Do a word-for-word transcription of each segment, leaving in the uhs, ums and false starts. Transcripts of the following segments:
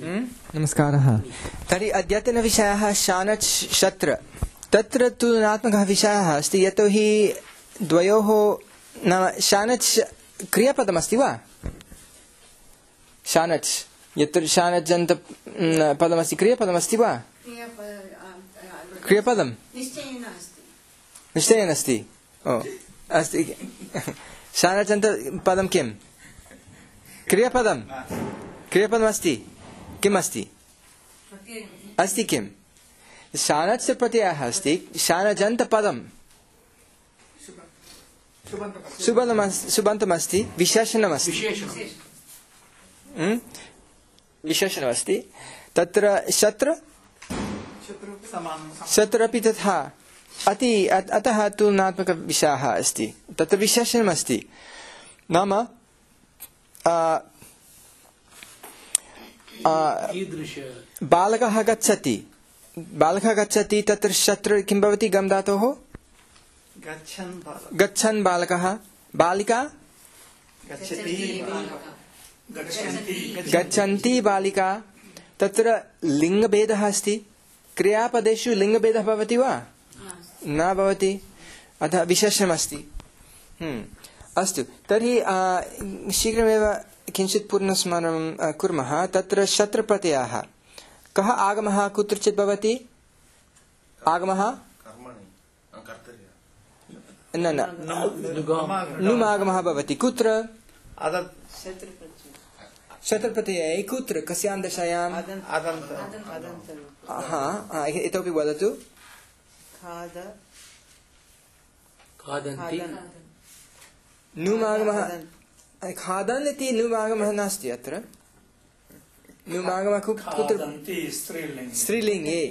नमस्कारः। तर्हि अद्यतनविषयः शानच् शत्र। तत्र तुलनात्मकः विषयः अस्ति, यतोहि द्वयोः नाम शानच् क्रियापदमस्ति वा? शानच् यत्र शानच् पदमस्ति क्रियापदमस्ति वा? क्रियापदं निश्चयेन अस्ति। ओ अस्ति। शानच् पदं किं? क्रियापदं क्रियापदमस्ति। किम् अस्ति? अस्ति किम्? शानच् प्रत्ययः अस्ति। शानजन्त पदं सुबन्तमस्ति, विशेषणमस्ति। विशेषणमस्ति। तत्र शत्र शत्रपि तथा अति अतः तुलनात्मकविषयः अस्ति। तत्र विशेषणमस्ति। नाम बालकः गच्छति बालकः गच्छति तत्र शत्र किं भवति? गम धातोः गच्छन् बालकः, बालिका गच्छन्ति बालिका। तत्र लिङ्गभेदः अस्ति। क्रियापदेषु लिङ्गभेदः भवति वा? न भवति। अतः विशेषणमस्ति। अस्तु, तर्हि शीघ्रमेव किञ्चित् पुनस्मरणं कुर्मः। तत्र शत्रप्रत्ययः कः आगमः कुत्रचित् भवति? आगमः न न नुमागमः भवति। कुत्र? शत्रप्रत्यये कुत्र? कस्यां दशायां? हा, इतोपि वदतु। नुमागमः खादन् इति नुमागमः नास्ति अत्र। नुमागमः कुत्र? स्त्रीलिङ्गे।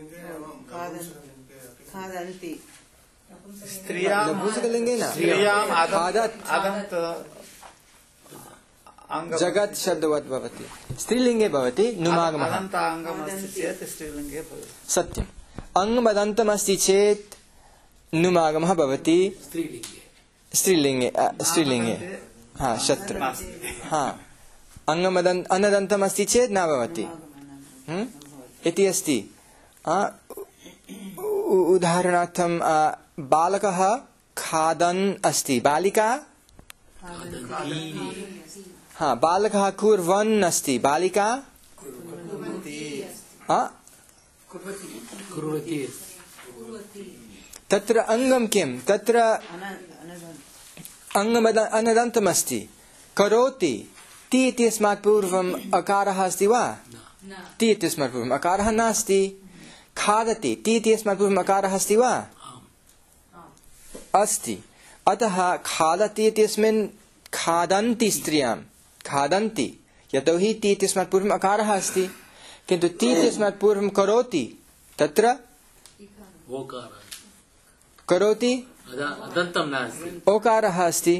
नपुंसकलिङ्गे न। जगत् शब्दवत् भवति। स्त्रीलिङ्गे भवति नुमागमः। सत्यम्। अङ्गमदन्तमस्ति चेत् नुमागमः भवति स्त्रीलिङ्गे। स्त्रीलिङ्गे हा शत्र। हा अङ्गमदन्त अनदन्तमस्ति चेत् न भवति इति अस्ति। उदाहरणार्थं बालकः खादन् अस्ति, बालिका हा बालकः कुर्वन् अस्ति, बालिका तत्र अङ्गं किं? तत्र अङ्गमद अनदन्तमस्ति। करोति ति इत्यस्मात् पूर्वम् अकारः अस्ति वा? ति इत्यस्मात् पूर्वम् अकारः नास्ति। खादति ति इत्यस्मात् पूर्वम् अकारः अस्ति वा? अस्ति। अतः खादति इत्यस्मिन् खादन्ति स्त्रियां खादन्ति, यतोहि ति इत्यस्मात् पूर्वम् अकारः अस्ति। किन्तु ति इत्यस्मात् पूर्वं करोति, तत्र करोति ओकारः अस्ति,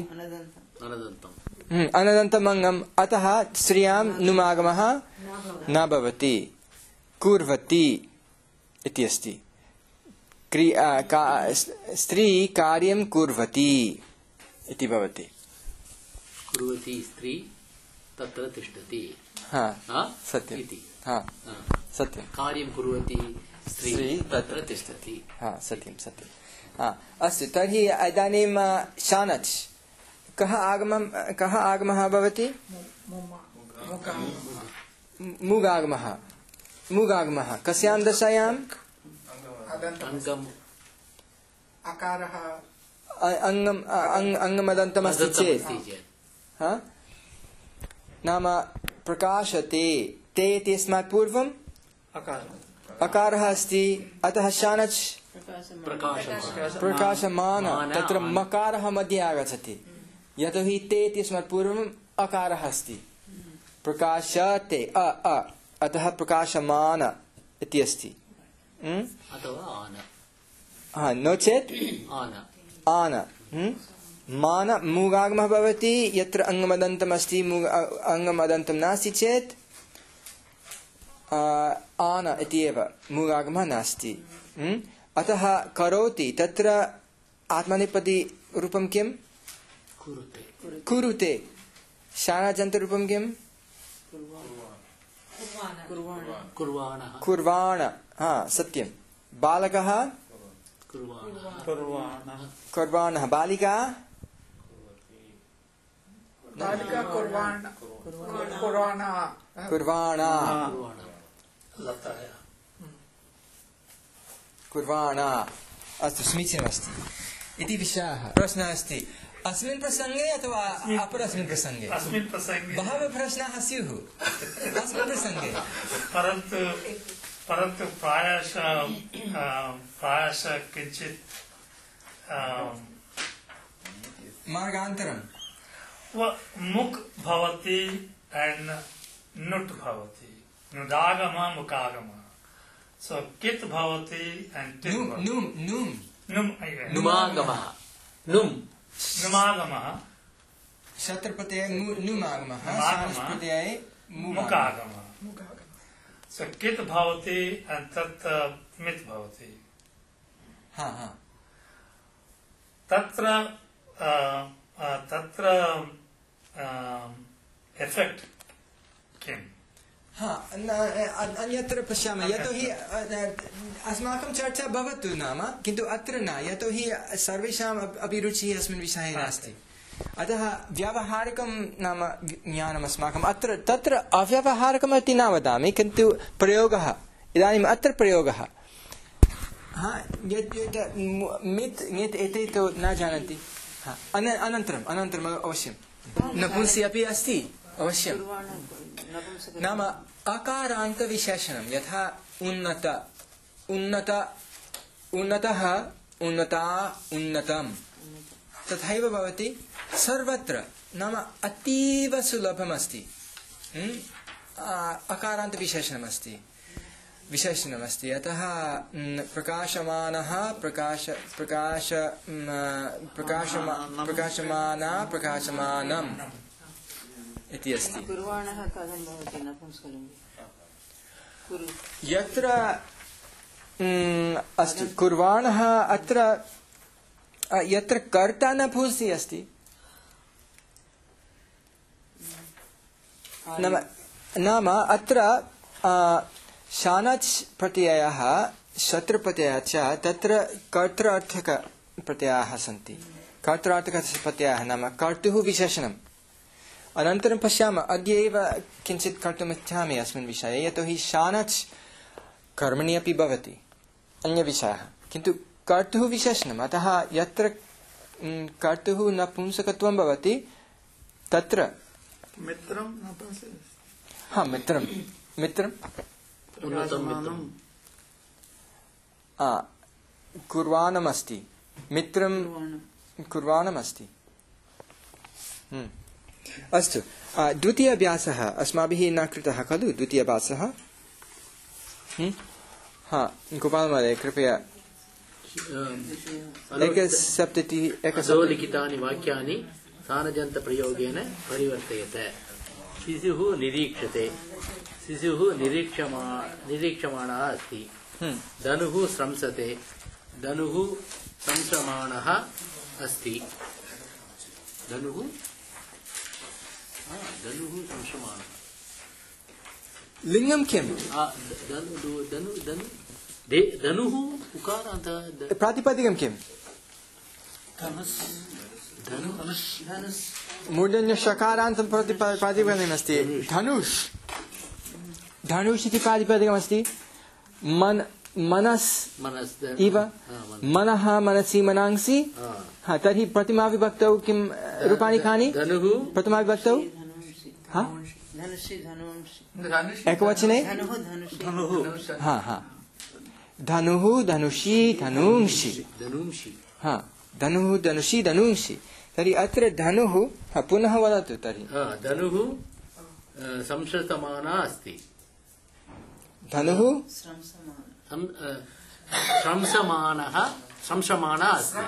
अनदन्तम् अङ्गम्। अतः स्त्रियां नुमागमः न भवति। कुर्वति इति अस्ति। क्रिया का स्त्री कार्यं कुर्वति इति भवति। कुर्वति स्त्री तत्र तिष्ठति। हा सत्यम्। हा सत्यं। कार्यं कुर्वति स्त्री तत्र तिष्ठति। हा सत्यं सत्यं। हा अस्तु, तर्हि इदानीं शानच् कः आगमः कः आगमः भवति? मुगागमः। मुगागमः कस्यां दशायां? अकारः अङ्गम् अङ्गमदन्तमस्ति चेत् हा नाम प्रकाशते। ते इत्यस्मात् पूर्वम् अकारः अस्ति। अतः शानच् प्रकाशमान। तत्र मकारः मध्ये आगच्छति, यतोहि ते इत्यस्मात् पूर्वम् अकारः अस्ति। प्रकाशते अ अ अतः प्रकाशमान इति अस्ति। हा नो चेत् आन। मान मुगागमः भवति यत्र अङ्गमदन्तमस्ति। अङ्गमदन्तं नास्ति चेत् आन इति एव मुगागमः नास्ति। अतः करोति तत्र आत्मनेपदी रूपं किं? कुरुते। शानाजन्तरूपं किं? कुर्वाणः कुर्वाण हा सत्यं बालकः कुर्वाणः बालिका बालिका कुर्वाण कुर्वाणा कुर्वाणा कुर्वाणा अस्तु समीचीनमस्ति इति विषयः प्रश्नः अस्ति अस्मिन् प्रसङ्गे अथवा अपरस्मिन् प्रसङ्गे अस्मिन् प्रसङ्गे बहवः प्रश्नाः स्युः अस्मिन् प्रसङ्गे परन्तु परन्तु प्रायशः प्रायशः किञ्चित् मार्गान्तरं मुक् भवति एण्ड् नुट् भवति नुदागम मुकागम सो कित् भवति एण्ड् टित् नुम् भवति नुम् नुम् नुम् नुमागमः नुम् नुमागमः शत्रप्रत्यये नुमागमः नुमागमः शानप्रत्यये मुकागमः सो कित् भवति एण्ड् तत् मित् भवति हा हा तत्र तत्र एफेक्ट् किम् हा अन्यत्र पश्यामः यतोहि अस्माकं चर्चा भवतु नाम किन्तु अत्र न यतोहि सर्वेषाम् अभिरुचिः अस्मिन् विषये नास्ति अतः व्यावहारिकं नाम ज्ञानम् अस्माकम् अत्र तत्र अव्यावहारिकमिति न वदामि किन्तु प्रयोगः इदानीम् अत्र प्रयोगः हा यत् यत् मित् ङित् एते तु न जानन्ति हा अनन्तरम् अनन्तरम् अवश्यं नपुंसि अपि अस्ति अवश्यं नाम अकारान्तविशेषणं यथा उन्नत उन्नत उन्नतः उन्नता उन्नतं तथैव भवति सर्वत्र नाम अतीव सुलभमस्ति अकारान्तविशेषणमस्ति विशेषणमस्ति अतः प्रकाशमानः प्रकाश प्रकाश प्रकाशमा प्रकाशमाना प्रकाशमानम् इति अस्ति यत्र अस्तु कुर्वाणः अत्र यत्र कर्ता नपुंसि अस्ति नाम नाम अत्र शानच् प्रत्ययः शत्रुप्रत्ययः च तत्र कर्तृर्थकप्रत्ययाः सन्ति कर्तृर्थकप्रत्ययाः नाम कर्तुः विशेषणम् अनन्तरं पश्यामः अद्य एव किञ्चित् कर्तुमिच्छामि अस्मिन् विषये यतोहि शानच् कर्मणि अपि भवति अन्यविषयः किन्तु कर्तुः विशेषणम् अतः यत्र कर्तुः नपुंसकत्वं भवति तत्र मित्रं हा मित्रं मित्रं कुर्वाणमस्ति मित्रं कुर्वाणमस्ति अस्तु द्वितीयाभ्यासः अस्माभिः न कृतः खलु द्वितीयाभ्यासः हा गोपालमहोदय कृपया एकसप्तति अधोलिखितानि वाक्यानि सानजन्तप्रयोगेन परिवर्तयत शिशुः निरीक्षते शिशुः निरीक्षमा निरीक्षमाणः अस्ति धनुः स्रंसते धनुः संश्रमाणः अस्ति धनुः धनुः संश्रमाणः लिङ्गं किम् धनुः उकारान्त प्रातिपदिकं किम् मूर्धन्यषकारान्तं प्रातिपदिकमस्ति धनुष् धनुष् इति प्रातिपदिकमस्ति मन मनस् इव मनः मनसि मनांसि हा तर्हि प्रथमाविभक्तौ किं रूपाणि कानि प्रथमाविभक्तौ एकवचने हा हा धनुः धनुषी धनुंषि हा धनुः धनुषी धनुंषि तर्हि अत्र धनुः पुनः वदतु तर्हि धनुः संश्रतमाना अस्ति धनुः श्रंसमानः श्रंसमाना अस्ति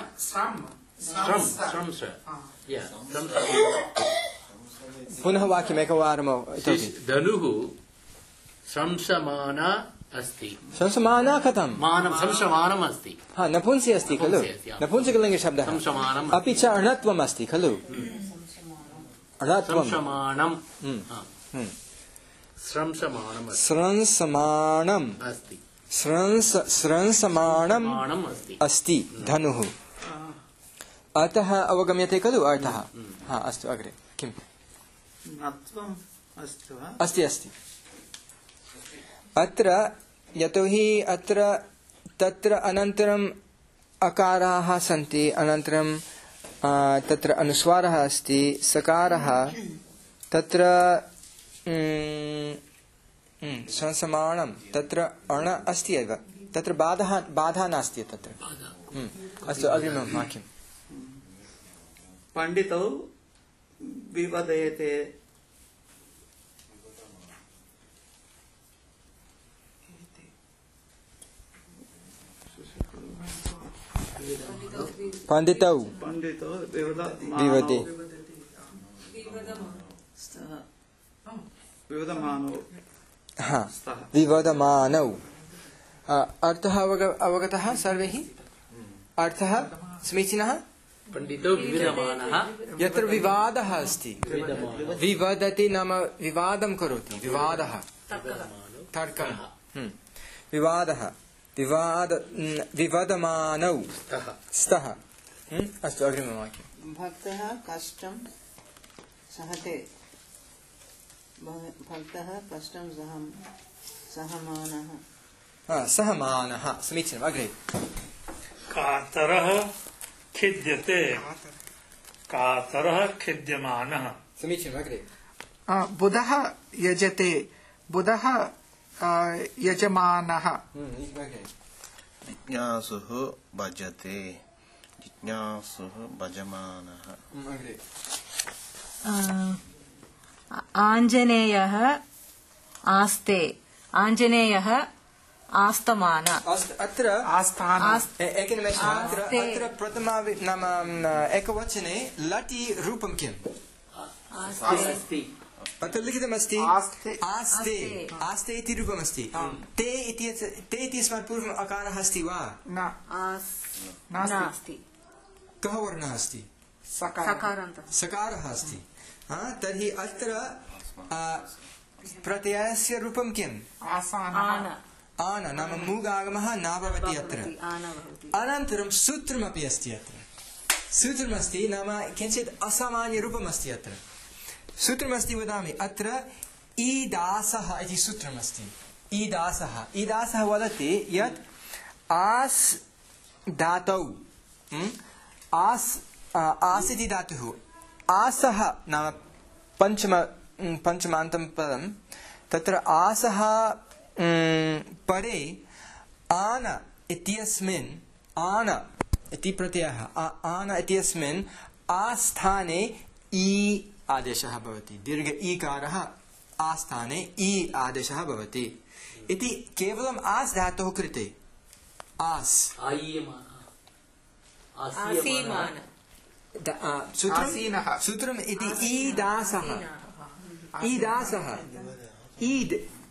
पुनः वाक्यम् एकवारं धनुः श्रंसमाना अस्ति संसमाना कथं मानं संसमानम् अस्ति हा नपुंसि अस्ति खलु नपुंसकलिङ्गशब्दः अपि च अणत्वम् अस्ति खलु अणत्वं संसमानं स्रंसमानम् अस्ति। स्रंसमाणम् अस्ति। स्रंस स्रंसमाणम् मानम् अस्ति। अस्ति धनुः। अतः अवगम्यते खलु अर्थः? हा अस्तु अग्रे किम्? नत्वम् अस्ति वा? अस्ति अस्ति। अत्र यतोहि अत्र तत्र अनन्तरम् अकाराः सन्ति, अनन्तरं तत्र अनुस्वारः अस्ति, सकारः, तत्र संसमानं, तत्र अण अस्ति एव, तत्र बाधा बाधा नास्ति तत्र। अस्तु अग्रिमं वाक्यं। पंडितौ विवदयते पंडितौ पंडितौ विवदमानौ विवदे विवदमानौ हा विवदमानौ। अर्थः अवगतः सर्वैः? अर्थः समीचीनः? पंडितो विवदमानः। यत्र विवादः अस्ति, विवदति नाम विवादं करोति, विवादः तर्कः, विवादः, विवाद विवदमानौ स्तः। अस्तु अग्रिमं वाक्यं। भक्तः कष्टं सहते। भक्तः कष्टं सहम सहमानः। सहमानः समीचीनम्। अग्रे। कातरः खिद्यते, कातरः खिद्यमानः। समीचीनम्। अग्रे। बुधः यजते, बुधः यजमानः। जिज्ञासुः भजते, जिज्ञासुः भजमानः। अग्रे। आञ्जनेयः आस्ते, आञ्जनेयः आस्तमान। अत्र आस्थान एकनिमेषः। अत्र अत्र प्रथमा नाम एकवचने लटि रूपं किम्? अस्ति। अत्र लिखितमस्ति आस्ते आस्ते आस्ते इति रूपमस्ति। ते इति ते इत्यस्मात् पूर्वम् अकारः अस्ति वा? न नास्ति। कः वर्णः अस्ति? सकारान्तः। सकारः अस्ति। तर्हि अत्र प्रत्ययस्य रूपं किम्? आसान आन नाम मूगागमः न भवति अत्र। अनन्तरं सूत्रमपि अस्ति अत्र। सूत्रमस्ति नाम किञ्चित् असामान्यरूपम् अस्ति अत्र। सूत्रमस्ति वदामि। अत्र ईदासः इति सूत्रमस्ति। ईदासः ईदासः वदति यत् आस् धातौ आस् आस् इति धातुः आसः नाम पञ्चम पञ्चमान्तं पदं। तत्र आसः परे आन इत्यस्मिन् आन इति प्रत्ययः आन इत्यस्मिन् आस्थाने ई आदेशः भवति। दीर्घ ईकारः आस्थाने ई आदेशः भवति इति केवलम् आस् धातोः कृते। आस् सूत्रं सूत्रम् इति ईदासः ईदासः ईद्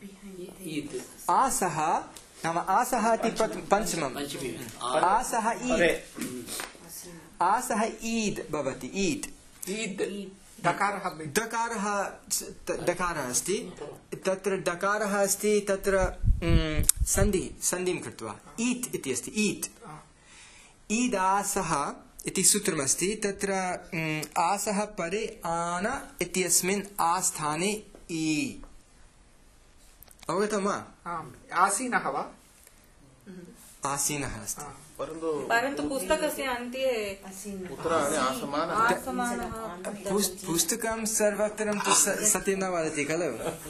आसः नाम आसः इति पञ्चमम्। आसः ईद् आसः ईद् भवति। ईद् ईद् दकारः दकारः दकारः अस्ति। तत्र दकारः अस्ति। तत्र सन्धि सन्धिं कृत्वा ईत् इति अस्ति। ईत् ईदासः इति सूत्रमस्ति। तत्र आसः परे आन इत्यस्मिन् आस्थाने ई। अवगतं वा? आसीनः वा? आसीनः अस्ति। परन्तु परन्तु पुस्तकस्य अन्ते उत्तराणि आसमानः। पुस्तकं सर्वत्रं तु सत्यं न वदति खलु।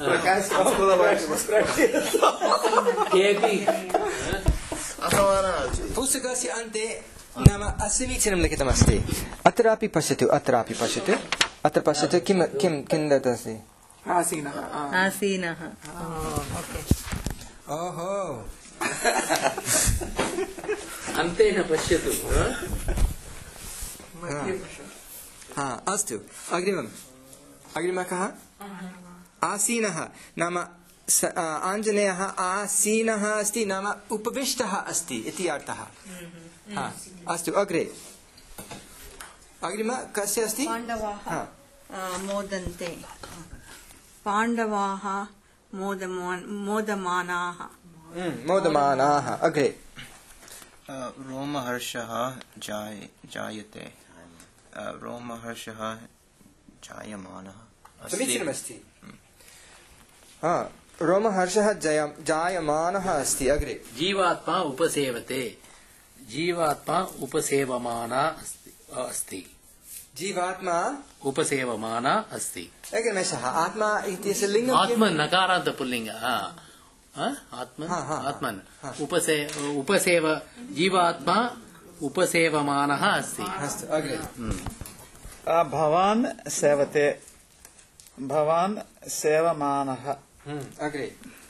पुस्तकस्य अन्ते नाम असमीचीनं लिखितमस्ति। अत्रापि पश्यतु अत्रापि पश्यतु अत्र पश्यतु किं किं किं दत्तमस्ति? आसीनः आसीनः। ओहो अन्ते न पश्यतु। हा अस्तु अग्रिमम्। अग्रिमः कः? आसीनः नाम आञ्जनेयः आसीनः अस्ति नाम उपविष्टः अस्ति इति अर्थः। हा अस्तु अग्रे। अग्रिम कस्य अस्ति? पाण्डवाः मोदन्ते। पाण्डवाः मोदमान मोदमानाः मोदमानाः। अग्रे रोमहर्षः जाय जायते रोमहर्षः जायमानः समीचीनमस्ति। हा, रोमहर्षः जय जायमानः अस्ति। अग्रे जीवात्मा उपसेवते जीवात्मा उपसेवमाना अस्ति अस्ति जीवात्मा उपसेवमाना अस्ति। अग्रिमशः आत्मा इत्यस्य लिङ्गं आत्म नकारान्त पुल्लिङ्ग आत्मन हा, हा, आत्मन हा। उपसे उपसेव जीवात्मा उपसेवमानः अस्ति। अस्तु। अग्रे भवान् सेवते भवान् सेवमानः। अग्रे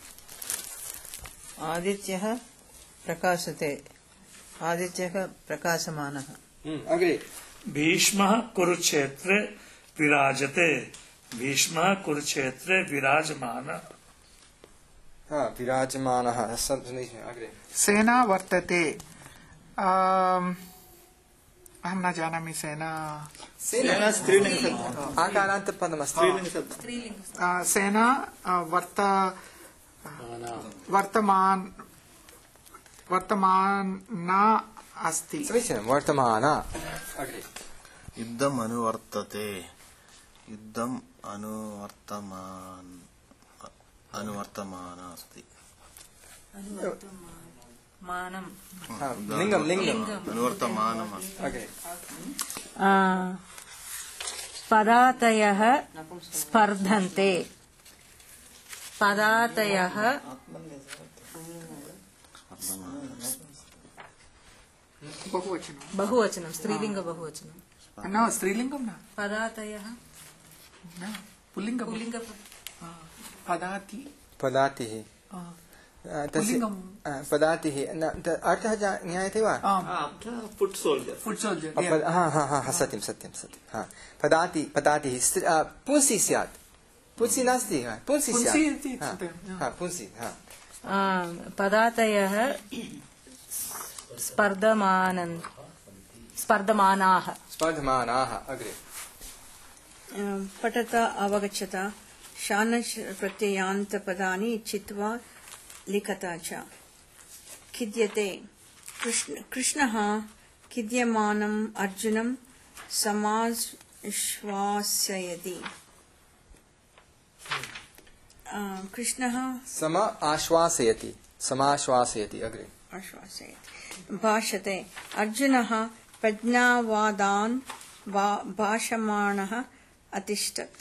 आदित्यः प्रकाशते आदित्यः प्रकाशमानः। अग्रे भीष्मः कुरुक्षेत्रे विराजते भीष्मः कुरुक्षेत्रे विराजमानः। हा, विराजमानः। समीचीनम्। अग्रे सेना वर्तते। आम्, अहं न जानामि सेना सेना स्त्रीलिङ्गशब्दः। आकारान्तपदमस्ति। आ, सेना आ, वर्त वर्तमान वर्तमाना अस्ति। समीचीनं। वर्तमाना। अग्रे युद्धम् अनुवर्तते युद्धम् अनुवर्तमान अनुवर्तमान अस्ति मानं हा, लिङ्गं लिङ्गम् अनुवर्तमानम् अस्ति। अग्रे पदातयः स्पर्धन्ते पदातयः बहुवचनं बहुवचनं स्त्रीलिङ्ग बहुवचनं न स्त्रीलिङ्गं न पदातयः न पुल्लिङ्गं पुल्लिङ्ग पदाति पदातिः आ, तस्य पुल्लिङ्गं पदातिः न त- अर्थः जा- ज्ञायते वा? Foot soldier. Foot soldier uh, पद- हा हा हा हा, सत्यं सत्यं सत्यं हा पदाति पदातिः स्त्री- आ, पुंसि स्यात् पुंसि नास्ति हा, पुंसि पुंसि स्यात् इति हा, चिन्तयामि, हा, पुंसि हा पदातयः स्पर्धमानन् स्पर्धमानाः स्पर्धमानाः। अग्रे पठता अवगच्छता शानच् प्रत्ययान्तपदानि चित्वा लिखता च खिद्यते कृष्ण कृष्णः खिद्यमानम् अर्जुनं समाश्वासयति कृष्णः सम आश्वासयति समाश्वासयति। अग्रे आश्वासयति भाषते अर्जुनः प्रज्ञावादान् वा- भाषमाणः अतिष्ठत्।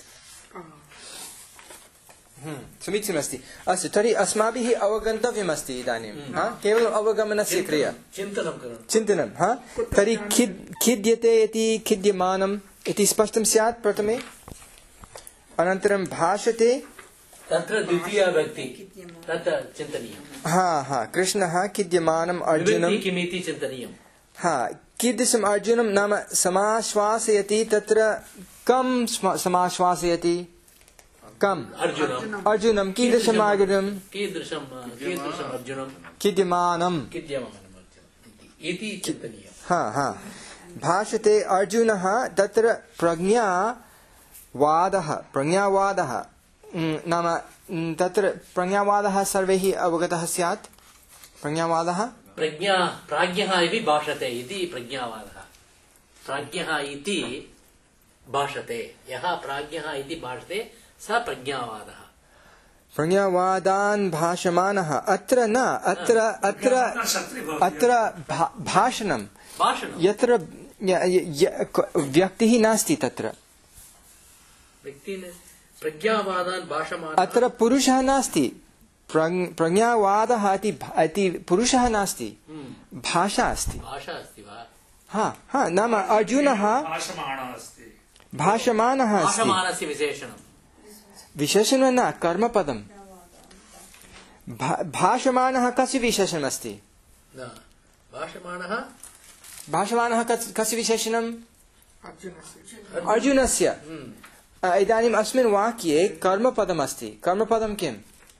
समीचीनमस्ति। अस्तु, तर्हि अस्माभिः अवगन्तव्यमस्ति इदानीं हा, केवलम् अवगमनस्य क्रिया चिन्तनं करोतु। चिन्तनं हा। तर्हि खिद् खिद्यते इति खिद्यमानम् इति स्पष्टं स्यात् प्रथमे। अनन्तरं भाषते तत्र द्वितीया व्यक्ति तत् चिन्तनीयम्। हा हा कृष्णः खिद्यमानम् अर्जुनं विभक्ति किमिति चिन्तनीयम्। हा कीदृशम् अर्जुनं नाम समाश्वासयति। तत्र कं स्म- समाश्वासयति कम् अर्जुनम् अर्जुनं कीदृशम् अर्जुनं कीदृशं कीदृशम् अर्जुनं खिद्यमानं किद्यमानम् अर्जुनम् इति चिन्तनीयम्। हा हा भाषते अर्जुनः तत्र प्रज्ञावादः प्रज्ञावादः उम्, नाम उम्, तत्र प्रज्ञावादः सर्वैः अवगतः स्यात्। प्रज्ञावादः प्रज्ञा प्राज्ञः इति भाषते इति प्रज्ञावादः प्राज्ञः इति भाषते यः प्राज्ञः इति भाषते स प्रज्ञावादः। प्रज्ञावादान् भाषमानः अत्र न अत्र अत्र अत्र भा- भाषणं भाषणं यत्र य- य- य- क- व्यक्तिः नास्ति तत्र व्यक्ति प्रज्ञावादान् भाषमानः अत्र पुरुषः नास्ति। प्रज्ञ- प्रज्ञावादः इति भ- इति पुरुषः नास्ति भाषा अस्ति। भाषा अस्ति वा हा हा नाम अर्जुनः भाषमाणः अस्ति भाषमानः अस्ति। भाषमानस्य विशेषणं विशेषणं न कर्मपदं भा- भाषमानः कस्य विशेषणमस्ति? न भाषमाणः भाषमानः कस्- कस्य विशेषणम्? अर्जुनस्य अर्जुनस्य। अ, इदानीम् अस्मिन् वाक्ये कर्मपदमस्ति। कर्मपदं किम्?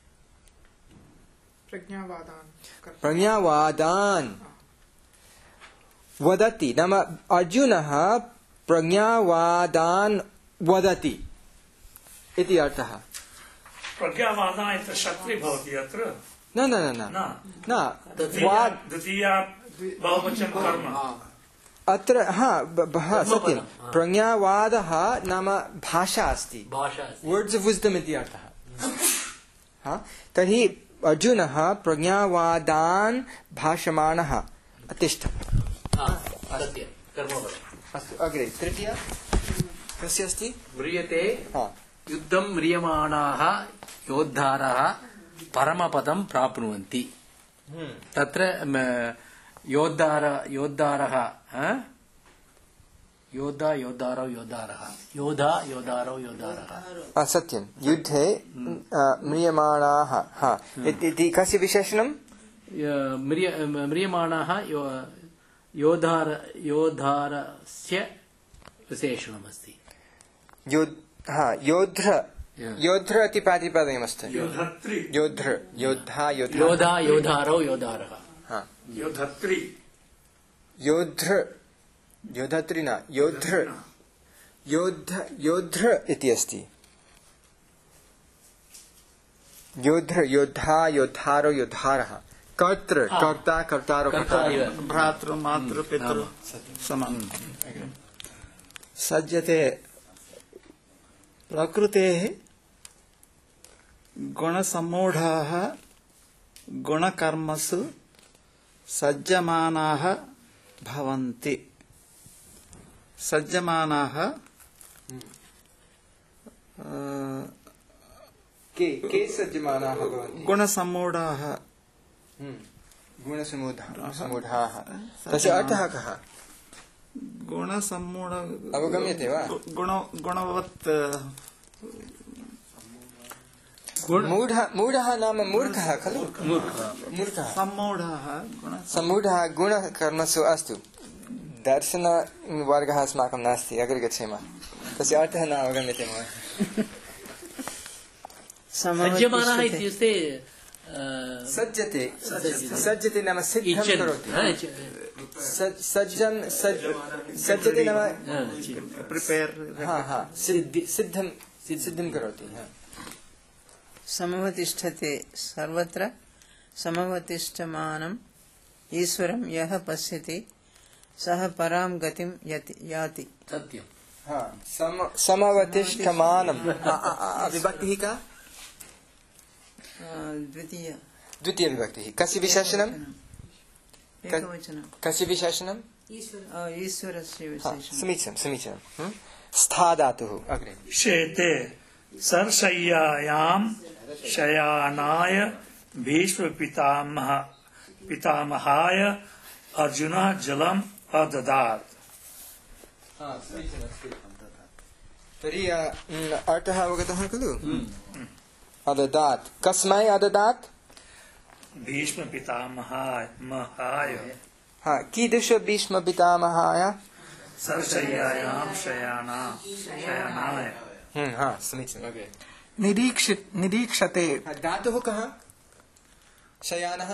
प्रज्ञावादान् कर्- प्रज्ञावादान् वदति नाम अर्जुनः प्रज्ञावादान् वदति इति अर्थः। प्रज्ञावादा इति शक्ति भवति अत्र न न न न न न द्वितीया वाद् द्वितीया बहुवचन कर्म अत्र हा ब- ब- हा, सत्यं प्रज्ञावादः नाम भाषा अस्ति भाषा अस्ति। वर्ड्स् आफ् विज्डम् इति अर्थः हा तर्हि अर्जुनः प्रज्ञावादान् भाषमाणः अतिष्ठत् हा, सत्यं कर्मफलम् अस्तु अग्रे तृतीया कस्य अस्ति म्रियते हा युद्धं म्रियमाणाः योद्धारः परमपदं प्राप्नुवन्ति तत्र म, योद्धार योद्धारः हा? योद्धा योद्धारौ योद्धारः योधा योद्धारौ योद्धारः आ, सत्यं युद्धे अ, म्रियमाणाः हा इति इति कस्य विशेषणं य- म्रिय म्रियमाणाः यो- योद्धार योद्धारस्य विशेषणमस्ति योद् हा योध्र योध्र इति प्रातिपदिकमस्ति योधत्री योध्र योद्धा योद्धा योधा योद्धारौ योद्धारः हा योधत्री योध्र योधत्री न योध्र योद्ध योध्र इति अस्ति योध्र योद्धा योद्धारो योद्धारः कर्तृ कर्ता कर्तारो कर्ता कर्तारः इव। भ्रातृ मातृ पितृ समम् सज्जते प्रकृतेः गुणसम्मूढाः गुणकर्मसु सज्जमानाः भवन्ति सज्जमानाः अ, के के सज्जमानाः भवन्ति गुणसम्मूढाः गुणसमूढाः समूढाः तस्य अर्थः कः गुणसम्मूढ अवगम्यते वा गुण गुणवत् मूढः मूढः नाम मूर्खः खलु मूर्खः सम्मूढाः गुण सम्मूढः गुणकर्मसु अस्तु दर्शनवर्गः अस्माकं नास्ति अग्रे गच्छेम तस्य अर्थः न अवगम्यते मम सज्जमानः इत्युक्ते अ, सज्जते सज्जते नाम सिद्धं इच्छन् करोति हा, इच्छ- सज्- सज्जन सज्- सज्जते नाम हा, प्रिपेर् हा हा सिद्धि सिद्धं सिद्धं करोति हा समवतिष्ठते सर्वत्र समवतिष्ठमानम् ईश्वरं यः पश्यति सः परां गतिं यति- याति सत्यं हा सम समवतिष्ठमानम् आ- आ- आ- विभक्तिः का अ, द्वितीय द्वितीयविभक्तिः कस्य विशेषणं एकवचनं कस्य विशेषणं अ, ईश्वरस्य हा, विशेषणं समीचीनं समीचीनं हं? स्था धातुः अग्रे शेते सर्शय्यायां शयानाय भीष्म पितामह पितामहाय अर्जुनः जलम् अददात् तर्हि अ, न, अर्थः अवगतः खलु अददात् कस्मै अददात् भीष्म पितामहाय महाय हा कीदृश भीष्म पितामहाय सर्शय्यायां शयाना शयनाय हं, हा समीचीनम् अग्रे निरीक्षि निरीक्षते हा, धातुः कः शयानः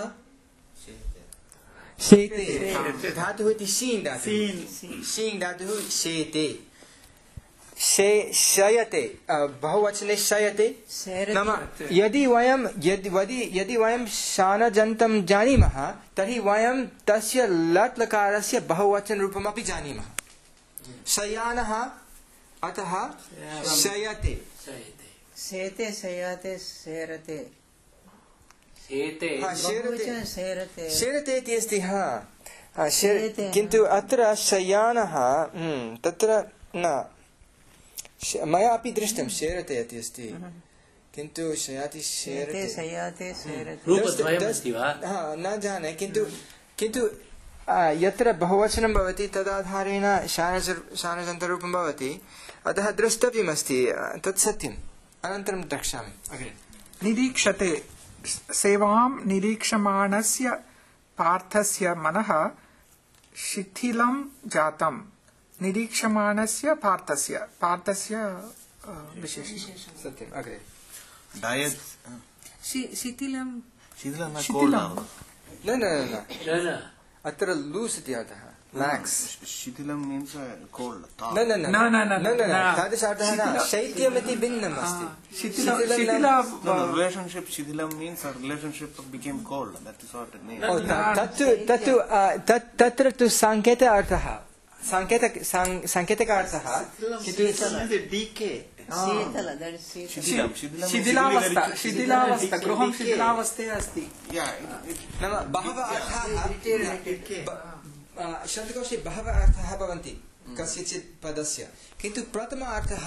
शेते धातुः इति शीन् धातुः शीन् धातुः शेते शे शयते अ, बहुवचने शयते सेरति। नाम यदि वयं यदि यदि यदि वयं शानजन्तं जानीमः तर्हि वयं तस्य लट् लकारस्य बहुवचनरूपमपि जानीमः शयानः अतः शयते शयते सेते शयाते सेरते शेते हा, शेरते बहुवचनं सेरते शेरते इति अस्ति हा हा, शेर- शेरते, किन्तु अत्र शयानः हम्म, तत्र न श- मया अपि दृष्टं शेरते इति अस्ति किन्तु शयाति सेते शेरते शयाते सेरते रूपद्वयमस्ति वा हा न जाने किन्तु किन्तु आ, यत्र बहुवचनं भवति तदाधारेण शानज- शानजन्तरूपं भवति अतः द्रष्टव्यमस्ति आ, तत् सत्यम् अनन्तरं द्रक्ष्यामि अग्रे निरीक्षते सेवां निरीक्षमाणस्य पार्थस्य मनः शिथिलं जातं निरीक्षमाणस्य पार्थस्य पार्थस्य अ, विशेषणं सत्यम् अग्रे डायत् शि- शिथिलं शीतलं शिथिलं न न न न न न अत्र लूस् इति अर्थः lax. Shithilam means uh, cold. thaw. No, no, no, No, no, no, no, no, no. no. तादृशार्थः न. शैत्यमिति भिन्नम् अस्ति. Shitila, Shithilam Shitila, No, no, relationship Shithilam means our relationship became cold. That is what it means. ओ, त- तत्तु तत्तु अ, तत्- तत्र तु साङ्केत अर्थः साङ्केत साङ्- साङ्केतिकार्थः किन्तु decay. Sheetal that is Sheetal Shithilam. Shithilam means शिथिलावस्था shithilam- शिथिलावस्था गृहं शिथिलावस्थे अस्ति Yeah. it- it- नाम बहवः अर्थाः ब- अ, शब्दकोशे बहवः अर्थाः भवन्ति कस्यचित् पदस्य किन्तु प्रथम अर्थः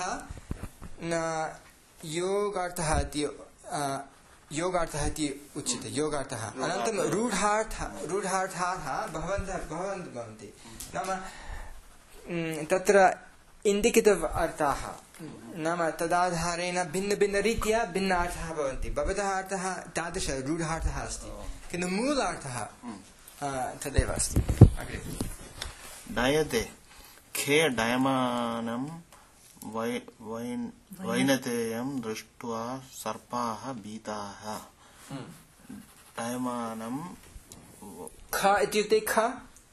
न योगार्थः इति अ, योगार्थः इति उच्यते योगार्थः अनन्तरं रूढार्थः रूढार्थाः भवन्तः भवन्तः भवन्ति नाम म्, तत्र इण्डिकेटिव् अर्थाः नाम तदाधारेण भिन्नभिन्नरीत्या भिन्न अर्थाः भवन्ति भवतः अर्थः तादृश रूढार्थः अस्ति किन्तु मूलार्थः अ, तदेव अस्ति अग्रे Dayate. Khe dayamanam vai- vain- vainateyam drishtva sarpaha bitaha. Dayamanam ख इत्युक्ते ख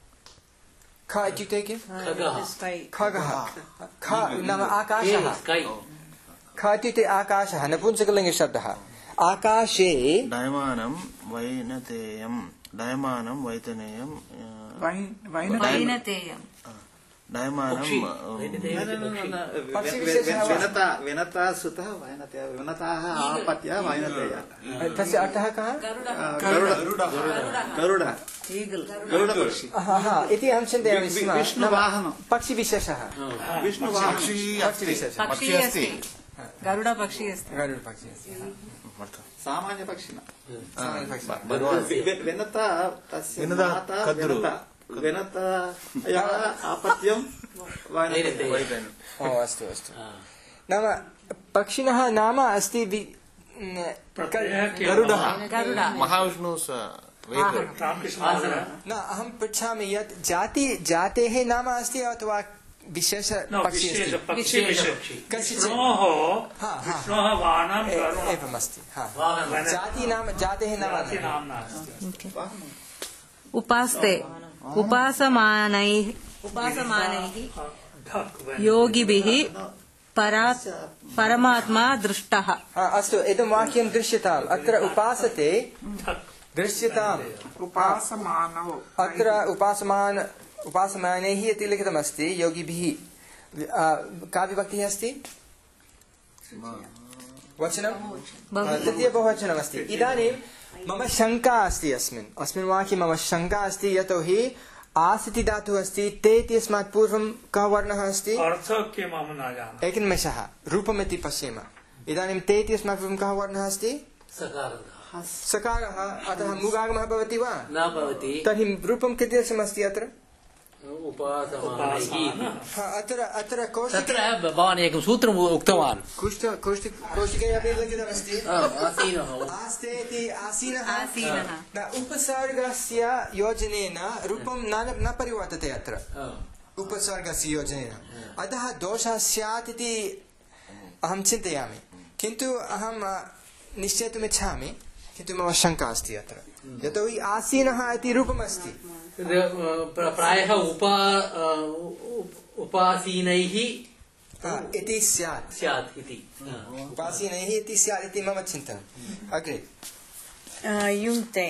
ख इत्युक्ते किं खगः sky खगः ख नाम आकाशः स्कै ख इत्युक्ते आकाशः नपुंसकलिङ्गशब्दः आकाशे dayamanam vainateyam. Dayamanam vaitaneyam. uh, वैन वैन वैनतेयम् Dayamanam. पक्षी uh, वैनतेयम् No, no, no, पक्षी no. पक्षी Ve- विशेषः ve- वा? Venata, Venata sutah Vainatya. Venataha apatya Vainateya. तस्य अर्थः कः Uh, Garuda. Garuda. eagle Garuda Pakshi. हा हा इति अहं चिन्तयामि Vi- स्म Vishnu नाम Vahana. पक्षिविशेषः Vishnu Vahana. Pakshi asti. पक्षिविशेषः पक्षी अस्ति गरुड पक्षी अस्ति गरुडपक्षी अस्ति Samanya Pakshina. सामान्यपक्षिणः Ve- ve- Venata tasya Venata mata kadru. Venata. Venata ya apatyam Vainateya. वैनतेयम् ओ अस्तु अस्तु नाम पक्षिणः नाम अस्ति वि- न- Garuda. गरुड Mahavishnu's uh, vehicle. न अहं पृच्छामि यत् जाति जातेः नाम अस्ति अथवा विशेष पक्षी अस्ति पक्षी कस्यचित् विष्णोः हा हा विष्णोः वाहनं ए- गरुडः। एवमस्ति हा वाहनं जाति नाम जातेः नाम जाति न। नाम नास्ति उपास्ते उपासमानैः उपासमानैः ढक् योगिभिः परा परमात्मा दृष्टः हा अस्तु इदं वाक्यं दृश्यताम् अत्र उपासते दृश्यताम् उपासमानौ अत्र उपासमान उपासमानैः इति लिखितमस्ति योगिभिः अ, का विभक्तिः अस्ति वचनं तृतीयबहुवचनमस्ति इदानीं मम शङ्का अस्ति अस्मिन् अस्मिन् वाक्ये मम शङ्का अस्ति यतोहि आस् इति धातुः अस्ति ते इत्यस्मात् पूर्वं कः वर्णः अस्ति अर्थः किम् अहं न जानामि एकनिमेषः रूपमिति पश्येम इदानीं ते इत्यस्मात् पूर्वं कः वर्णः अस्ति सकारः सकारः अतः मुगागमः भवति वा न भवति तर्हि रूपं कीदृशमस्ति अत्र उपासमानैः हा, अत्र अत्र कौशिक तत्र भवान् एकं सूत्रम् उक्तवान् कुष्ठ कौष्टिक कौशिके अपि लिखितमस्ति आसीनः आस्ते इति आसीनः आसीनः न उपसर्गस्य योजनेन रूपं न न परिवर्तते अत्र उपसर्गस्य योजनेन अतः दोषः स्यात् इति अहं चिन्तयामि किन्तु अहं अ, निश्चेतुमिच्छामि किन्तु मम शङ्का अस्ति अत्र यतोहि आसीनः इति रूपमस्ति प्रायः उपा उपासीनैः हा, इति स्यात् स्यात् इति उपासीनैः इति स्यात् इति मम चिन्तनम् अग्रे युङ्क्ते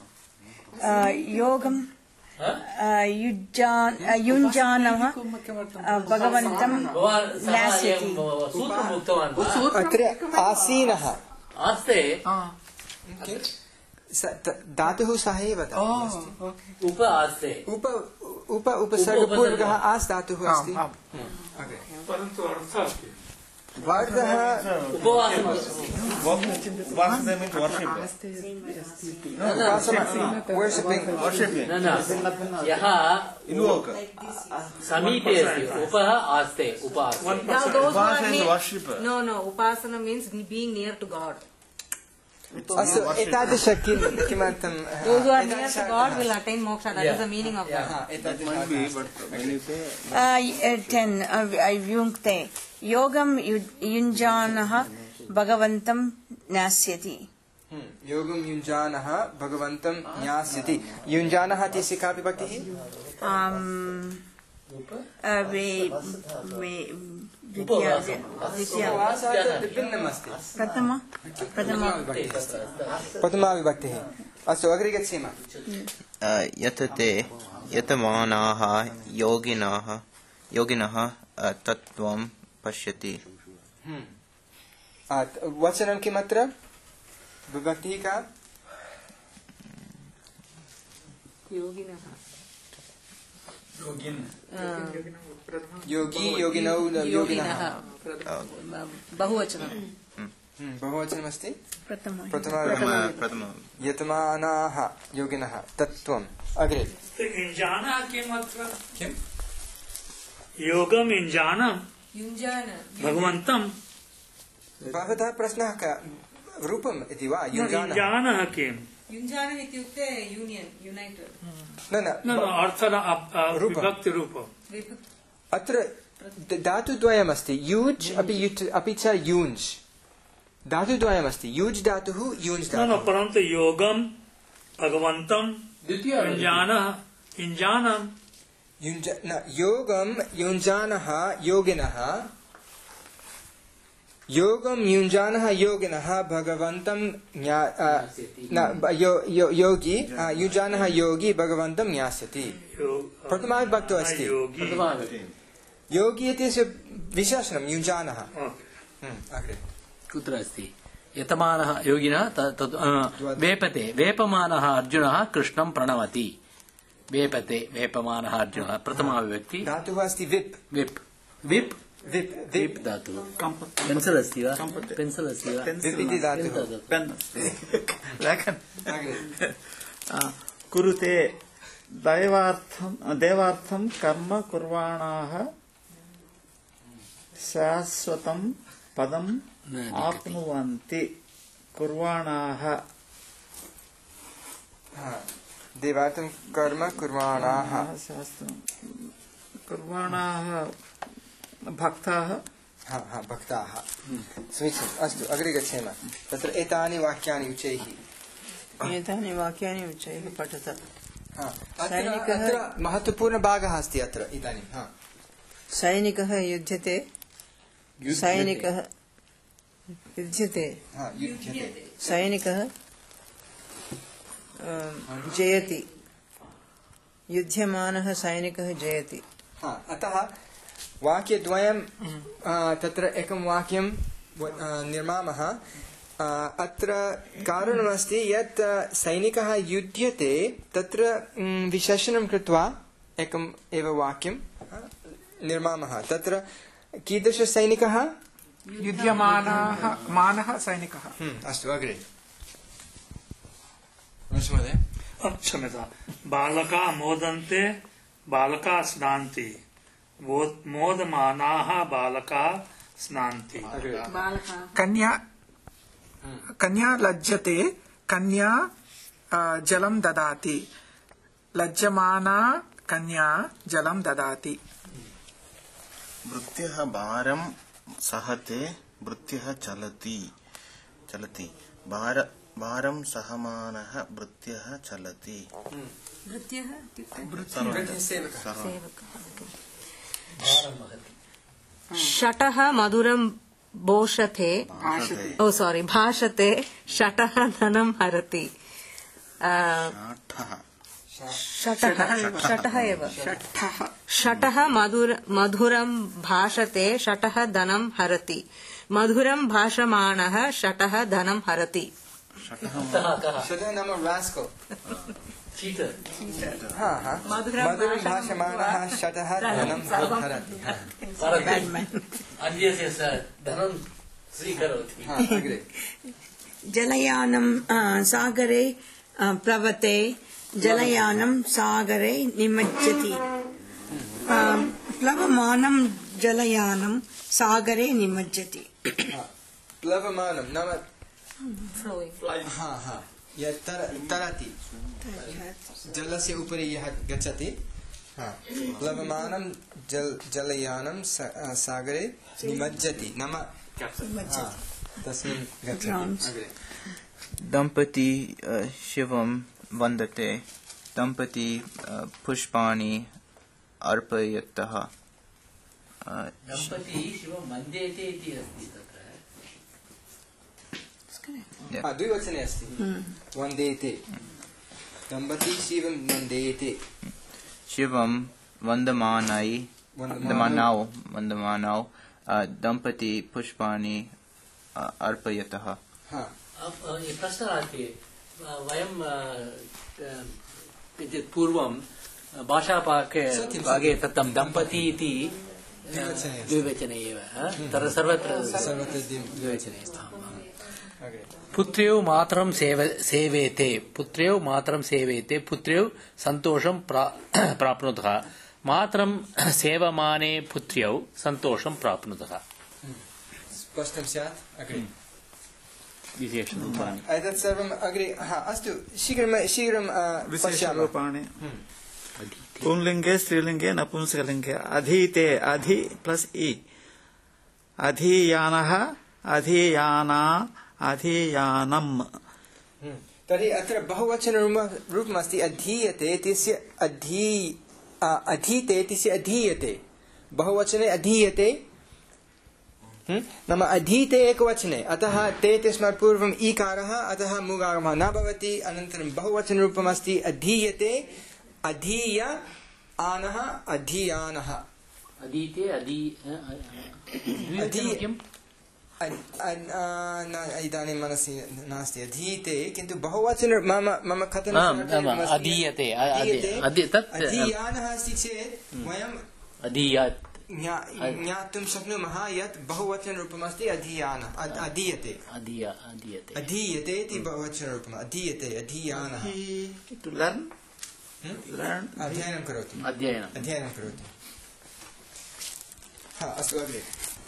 योगं युज्जान युञ्जानः भगवन्तं भवान् सः नास्यति एकं सूत्रम् उक्तवान् वा? अत्र आसीनः आस्ते स- त- धातुः सः एव धातुः अस्ति। उप आस्ते उप उप उपसर्गपूर्वकः आस् धातुः अस्ति अग्रे। परन्तु अर्थः किम् वार्तः उपवासम् Vasudeva means worship. worshipping Worshiping. न न यः Invoke. समीपे अस्ति उपः आस्ते उप आस्ते Now those who are Upasana is near, worshipper. no, no, upasana means being near to God. अस्तु एतादृश किं किमर्थं Those who are near to God will attain moksha. That is the meaning of that. हा, एतादृश Might be, but when you say टेन् युङ्क्ते योगं युञ्जानः भगवन्तं नास्यति योगं युञ्जानः भगवन्तं न्यास्यति। युञ्जानः इत्यस्य का विभक्तिः? प्रथमा प्रथमा विभक्तिः। अस्तु अग्रे गच्छेम। यत् ते यतमानाः योगिनः योगिनः तत्त्वं पश्यति। वचनं किमत्र? विभक्तिः का? योगिनः योगी योगिनौ योगिनः बहुवचनं बहुवचनमस्ति। प्रथमा प्रथमा यतमानाः योगिनः तत्त्वम्। अग्रे इंजाना किमत्र किं योगम इंजानम युञ्जान भगवन्तं भवतः प्रश्नः का रूपम् इति वा? युञ्जानः इंजानः किम् युञ्जान इत्युक्ते यूनियन् यूनैटेड् न न न अर्थः विभक्ति रूपम् अत्र धातुद्वयमस्ति। यूज् अपि युज् अपि च युञ्ज् धातुद्वयमस्ति। युज् धातुः युञ्ज् न न धातुः। परन्तु योगम भगवन्तं इंजानः इंजानम युञ्ज न योगं युञ्जानः योगिनः योगं युञ्जानः योगिनः भगवन्तं न योगी युञ्जानः योगी भगवन्तं न्यास्यति। प्रथमा विभक्तौ अस्ति। योगी इत्यस्य विशेषणं युञ्जानः। अग्रे कुत्र अस्ति? यतमानः योगिनः तद् वेपते वेपमानः अर्जुनः कृष्णं प्रणवति। वेपते वेपमानः अर्जुनः प्रथमा विभक्ति। धातुः अस्ति विप् विप् विप् विप् विप् धातुः। पेन्सिल् अस्ति वा? पेन्सिल् अस्ति वा? विप् इति धातुः। कुरुते दैवार्थं देवार्थं कर्म कुर्वाणाः शाश्वतं पदम् आप्नुवन्ति। कुर्वाणाः देवार्थं कर्म कुर्वाणाः कुर्वाणाः भक्ताः भक्ताः समीचीनम्। अस्तु अग्रे गच्छेम। तत्र एतानि वाक्यानि उच्चैः एतानि वाक्यानि उच्चैः पठत। अत्र महत्वपूर्णभागः अस्ति अत्र इदानीं। सैनिकः युध्यते सैनिकः युध्यते सैनिकः जयति युध्यमानः सैनिकः जयति। अतः वाक्यद्वयं तत्र एकं वाक्यं निर्मामः। अत्र कारणमस्ति यत् सैनिकः युध्यते तत्र विशेषणं कृत्वा एकम् एव वाक्यं निर्मामः। तत्र कीदृशसैनिकः? युध्यमानः मानः सैनिकः। अस्तु अग्रे महोदय। क्षम्यता। बालका मोदन्ते बालका स्नान्ति मोदमानाः बालका स्नान्ति। कन्या कन्या लज्जते कन्या जलं ददाति लज्जमाना कन्या जलं ददाति। भृत्यः भारं सहते भृत्यः चलति चलति भार भारं सहमानः भृत्यः चलति। भृत्यः शटः मधुरं बोषते ओ सॉरी भाषते शटः धनं हरति। शटः शटः एव शटः मधुर मधुरं भाषते शटः धनं हरति। मधुरं भाषमाणः शटः धनं हरति। शटः नाम रास्कल। मधुरं भाषमाणः शटः धनं हरति। अन्यस्य धनं स्वीकरोति। जलयानं सागरे प्लवते जलयानं सागरे निमज्जति। प्लवमानं जलयानं सागरे निमज्जति। प्लवमानं नाम यत् तरति जलस्य उपरि यः गच्छति। प्लवमानं जल जलयानं सागरे निमज्जति नाम तस्मिन् गच्छति। दंपती शिवं वन्दते दंपती पुष्पाणि अर्पयतः दंपती शिवं वन्देते इति अस्ति तत्र द्विवचने अस्ति वन्देते दंपती शिवं वन्देते शिवं वन्दमानै वन्दमानौ वन्दमानौ दंपती पुष्पाणि अर्पयतः प्रश्नः अस्ति वयं किञ्चित् पूर्वं भाषापाके भागे तत्तं दंपती इति द्विवचने एव तत्र सर्वत्र द्विवचने पुत्र्यौ मातरं सेवेते पुत्र्यौ मातरं सेवेते पुत्र्यौ सन्तोषं प्राप्नुतः मातरं सेवमाने पुत्र्यौ सन्तोषं प्राप्नुतः स्पष्टं स्यात् अग्रे विशेषरूपाणि एतत् सर्वम् अग्रे हा अस्तु शीघ्रं शीघ्रं विशेषरूपाणि पुंलिङ्गे स्त्रीलिङ्गे नपुंसकलिङ्गे अधीते अधि प्लस् इ अधीयानः अधीयाना अधीयानम् तर्हि अत्र बहुवचनरूपमस्ति अधीयते इत्यस्य अधी अधीते इत्यस्य अधीयते बहुवचने अधीयते नाम अधीते एकवचने अतः ते तस्मात् पूर्वम् ईकारः अतः मुगागमः न भवति अनन्तरं बहुवचनरूपमस्ति अधीयते अधीय आनः अधीयानः अधीते अधी इदानीं मनसि नास्ति अधीते किन्तु बहुवचन मम मम कथनं अधीयते अधीयानः अस्ति चेत् वयम् अधीयात् ज्ञातुं शक्नुमः यत् बहुवचनरूपमस्ति अधीयानः अधीयते अधीयते अधीयते इति बहुवचनरूपम् अधीयते अधीयानः अध्ययनं करोति अध्ययनं करोति हा अस्तु अग्रे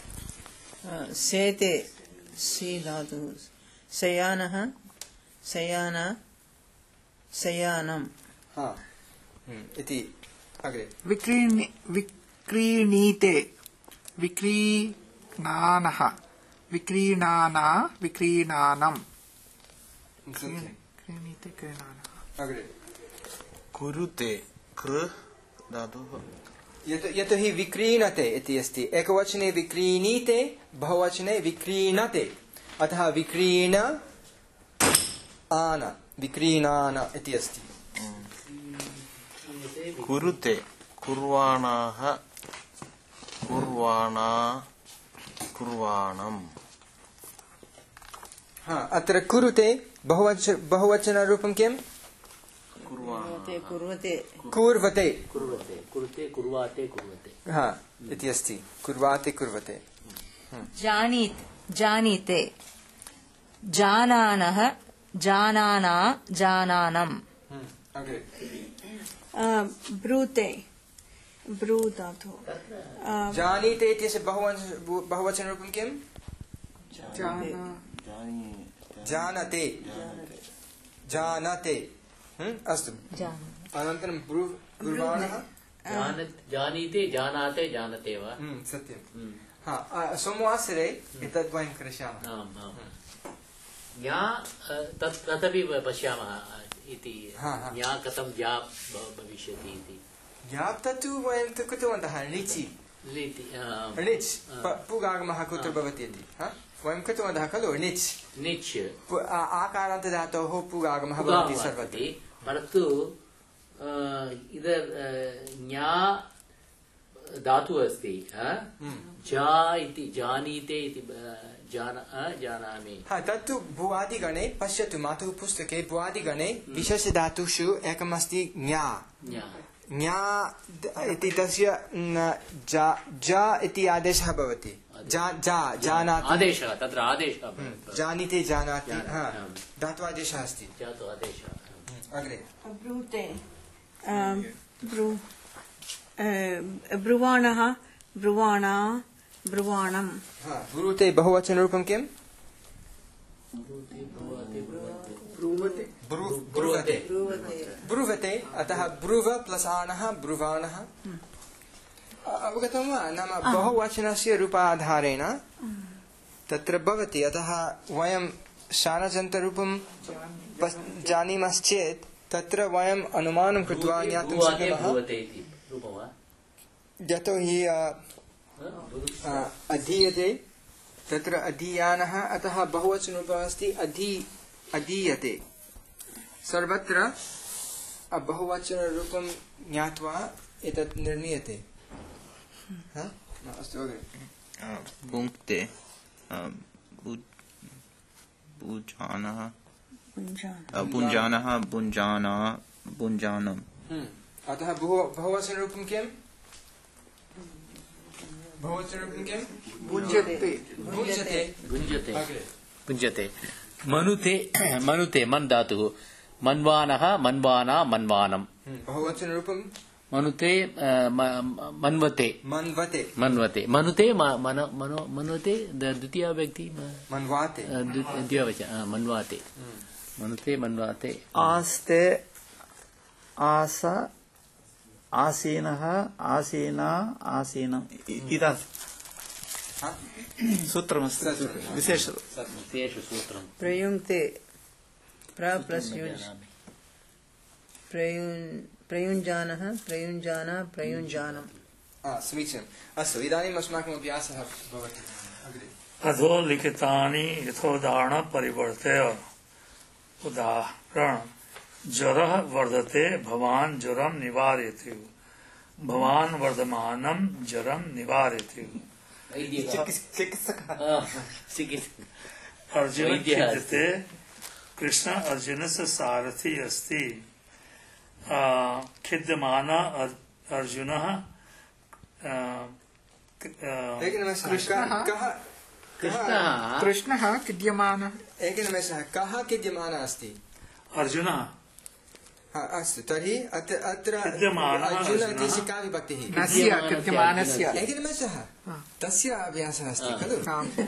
सेते सी धातुः शयानः शयाना शयानं हा इति अग्रे विक्रीणि विक्रीणीते विक्रीणानः विक्रीणाना विक्रीणानम् क्रीणीते क्रीणानः अग्रे कुरुते कृ धातुः यतो हि विक्रीणते इति अस्ति एकवचने विक्रीणीते बहुवचने विक्रीणते अतः विक्रीण आन विक्रीणान इति अस्ति कुरुते कुर्वाणाः कुर्वाणा कुर्वाणम् हा अत्र कुरुते बहुवचन बहुवचनरूपं किम् कुर्वते कुर्वते कुर्वते कुर्वते कुरुते कुर्वाते कुर्वते हा इति अस्ति कुर्वाते कुर्वते जानीत जानीते जानानः जानाना जानानम् अग्रे ब्रूते ब्रू धातु जानीते इत्यस्य बहुवचन बहुवचनरूपं किम् जानते जानते अस्तु अनन्तरं ब्रुवाणः जानीते जानाते जानते वा सत्यं हा सोमवासरे एतद् वयं करिष्यामः ज्ञा तदपि पश्यामः इति ज्ञा कथं ज्ञा भविष्यति इति ज्ञा तत्तु वयं तु कृतवन्तः णिचि णिच् पुगागमः कुत्र भवति इति वयं कृतवन्तः खलु णिच् णिच् आकारान्त धातोः पुगागमः भवति सर्वत्र परन्तु इधर ज्ञा धातु अस्ति जा इति जानीते इति जानामि हा तत्तु भुवादिगणे पश्यतु मातुः पुस्तके भुवादिगणे विशेषधातुषु एकमस्ति ज्ञा ज्ञा इति तस्य जा इति आदेशः भवति जा जा जानाति आदेशः तत्र आदेशः जानीते जानाति हा धात्वादेशः अस्ति धात्वादेशः अग्रे ब्रूते ब्रू ब्रुवाणः ब्रुवाणा ब्रुवाणम् हा ब्रूते बहुवचनरूपं किम् ब्रुवते ब्रुवते अतः ब्रुव प्लस् आणः ब्रुवाणः अवगतं वा नाम बहुवचनस्य रूपाधारेण तत्र भवति अतः वयं शानजन्तरूपं जानीमश्चेत् तत्र वयम् अनुमानं कृत्वा ज्ञातुं शक्नुमः यतोहि अधीयते तत्र अधीयानः अतः बहुवचनरूपम् अस्ति अधी अधीयते सर्वत्र बहुवचनरूपं ज्ञात्वा एतत् निर्णीयते अस्तु अग्रे भुङ्क्ते भुञ्जानः भुञ्जानः भुञ्जाना भुञ्जानम् अतः बहुवचनरूपं किं बहुवचनरूपं किं भुञ्जते भुञ्जते भुञ्जते भुञ्जते मनुते मनुते मन् धातुः मन्वानः मन्वाना मन्वानम् बहुवचनरूपं मनुते मन्वते मन्वते मन्वते मनुते मन मनो मन्वते द्वितीया व्यक्ति मन्वाते द्वितीया वचन मन्वाते मनुते मन्वाते आस्ते आस आसीनः आसीना आसीनम् इदं सूत्रमस्ति विशेष विशेषसूत्रं प्रयुङ्क्ते प्र प्लस् युज् प्रयुञ् प्रयुञ्जानः प्रयुञ्जाना प्रयुञ्जानम् समीचीनम् अस्तु इदानीम् अस्माकम् अभ्यासः भवति अग्रे अधोलिखितानि यथोदाहरण परिवर्त्य उदाहरण ज्वरः वर्धते भवान् ज्वरं निवारयति भवान् वर्धमानं ज्वरं निवारयति अर्जुन खिद्यते कृष्ण अर्जुनस्य सारथी अस्ति खिद्यमान अर्जुनः कृष्णः खिद्यमानः एकनिमेषः कः खिद्यमानः अस्ति अर्जुनः अस्तु तर्हि अत्र अत्र खिद्यमानः अर्जुन इत्यस्य का विभक्तिः नस्य खिद्यमानस्य एकनिमेषः तस्य अभ्यासः अस्ति खलु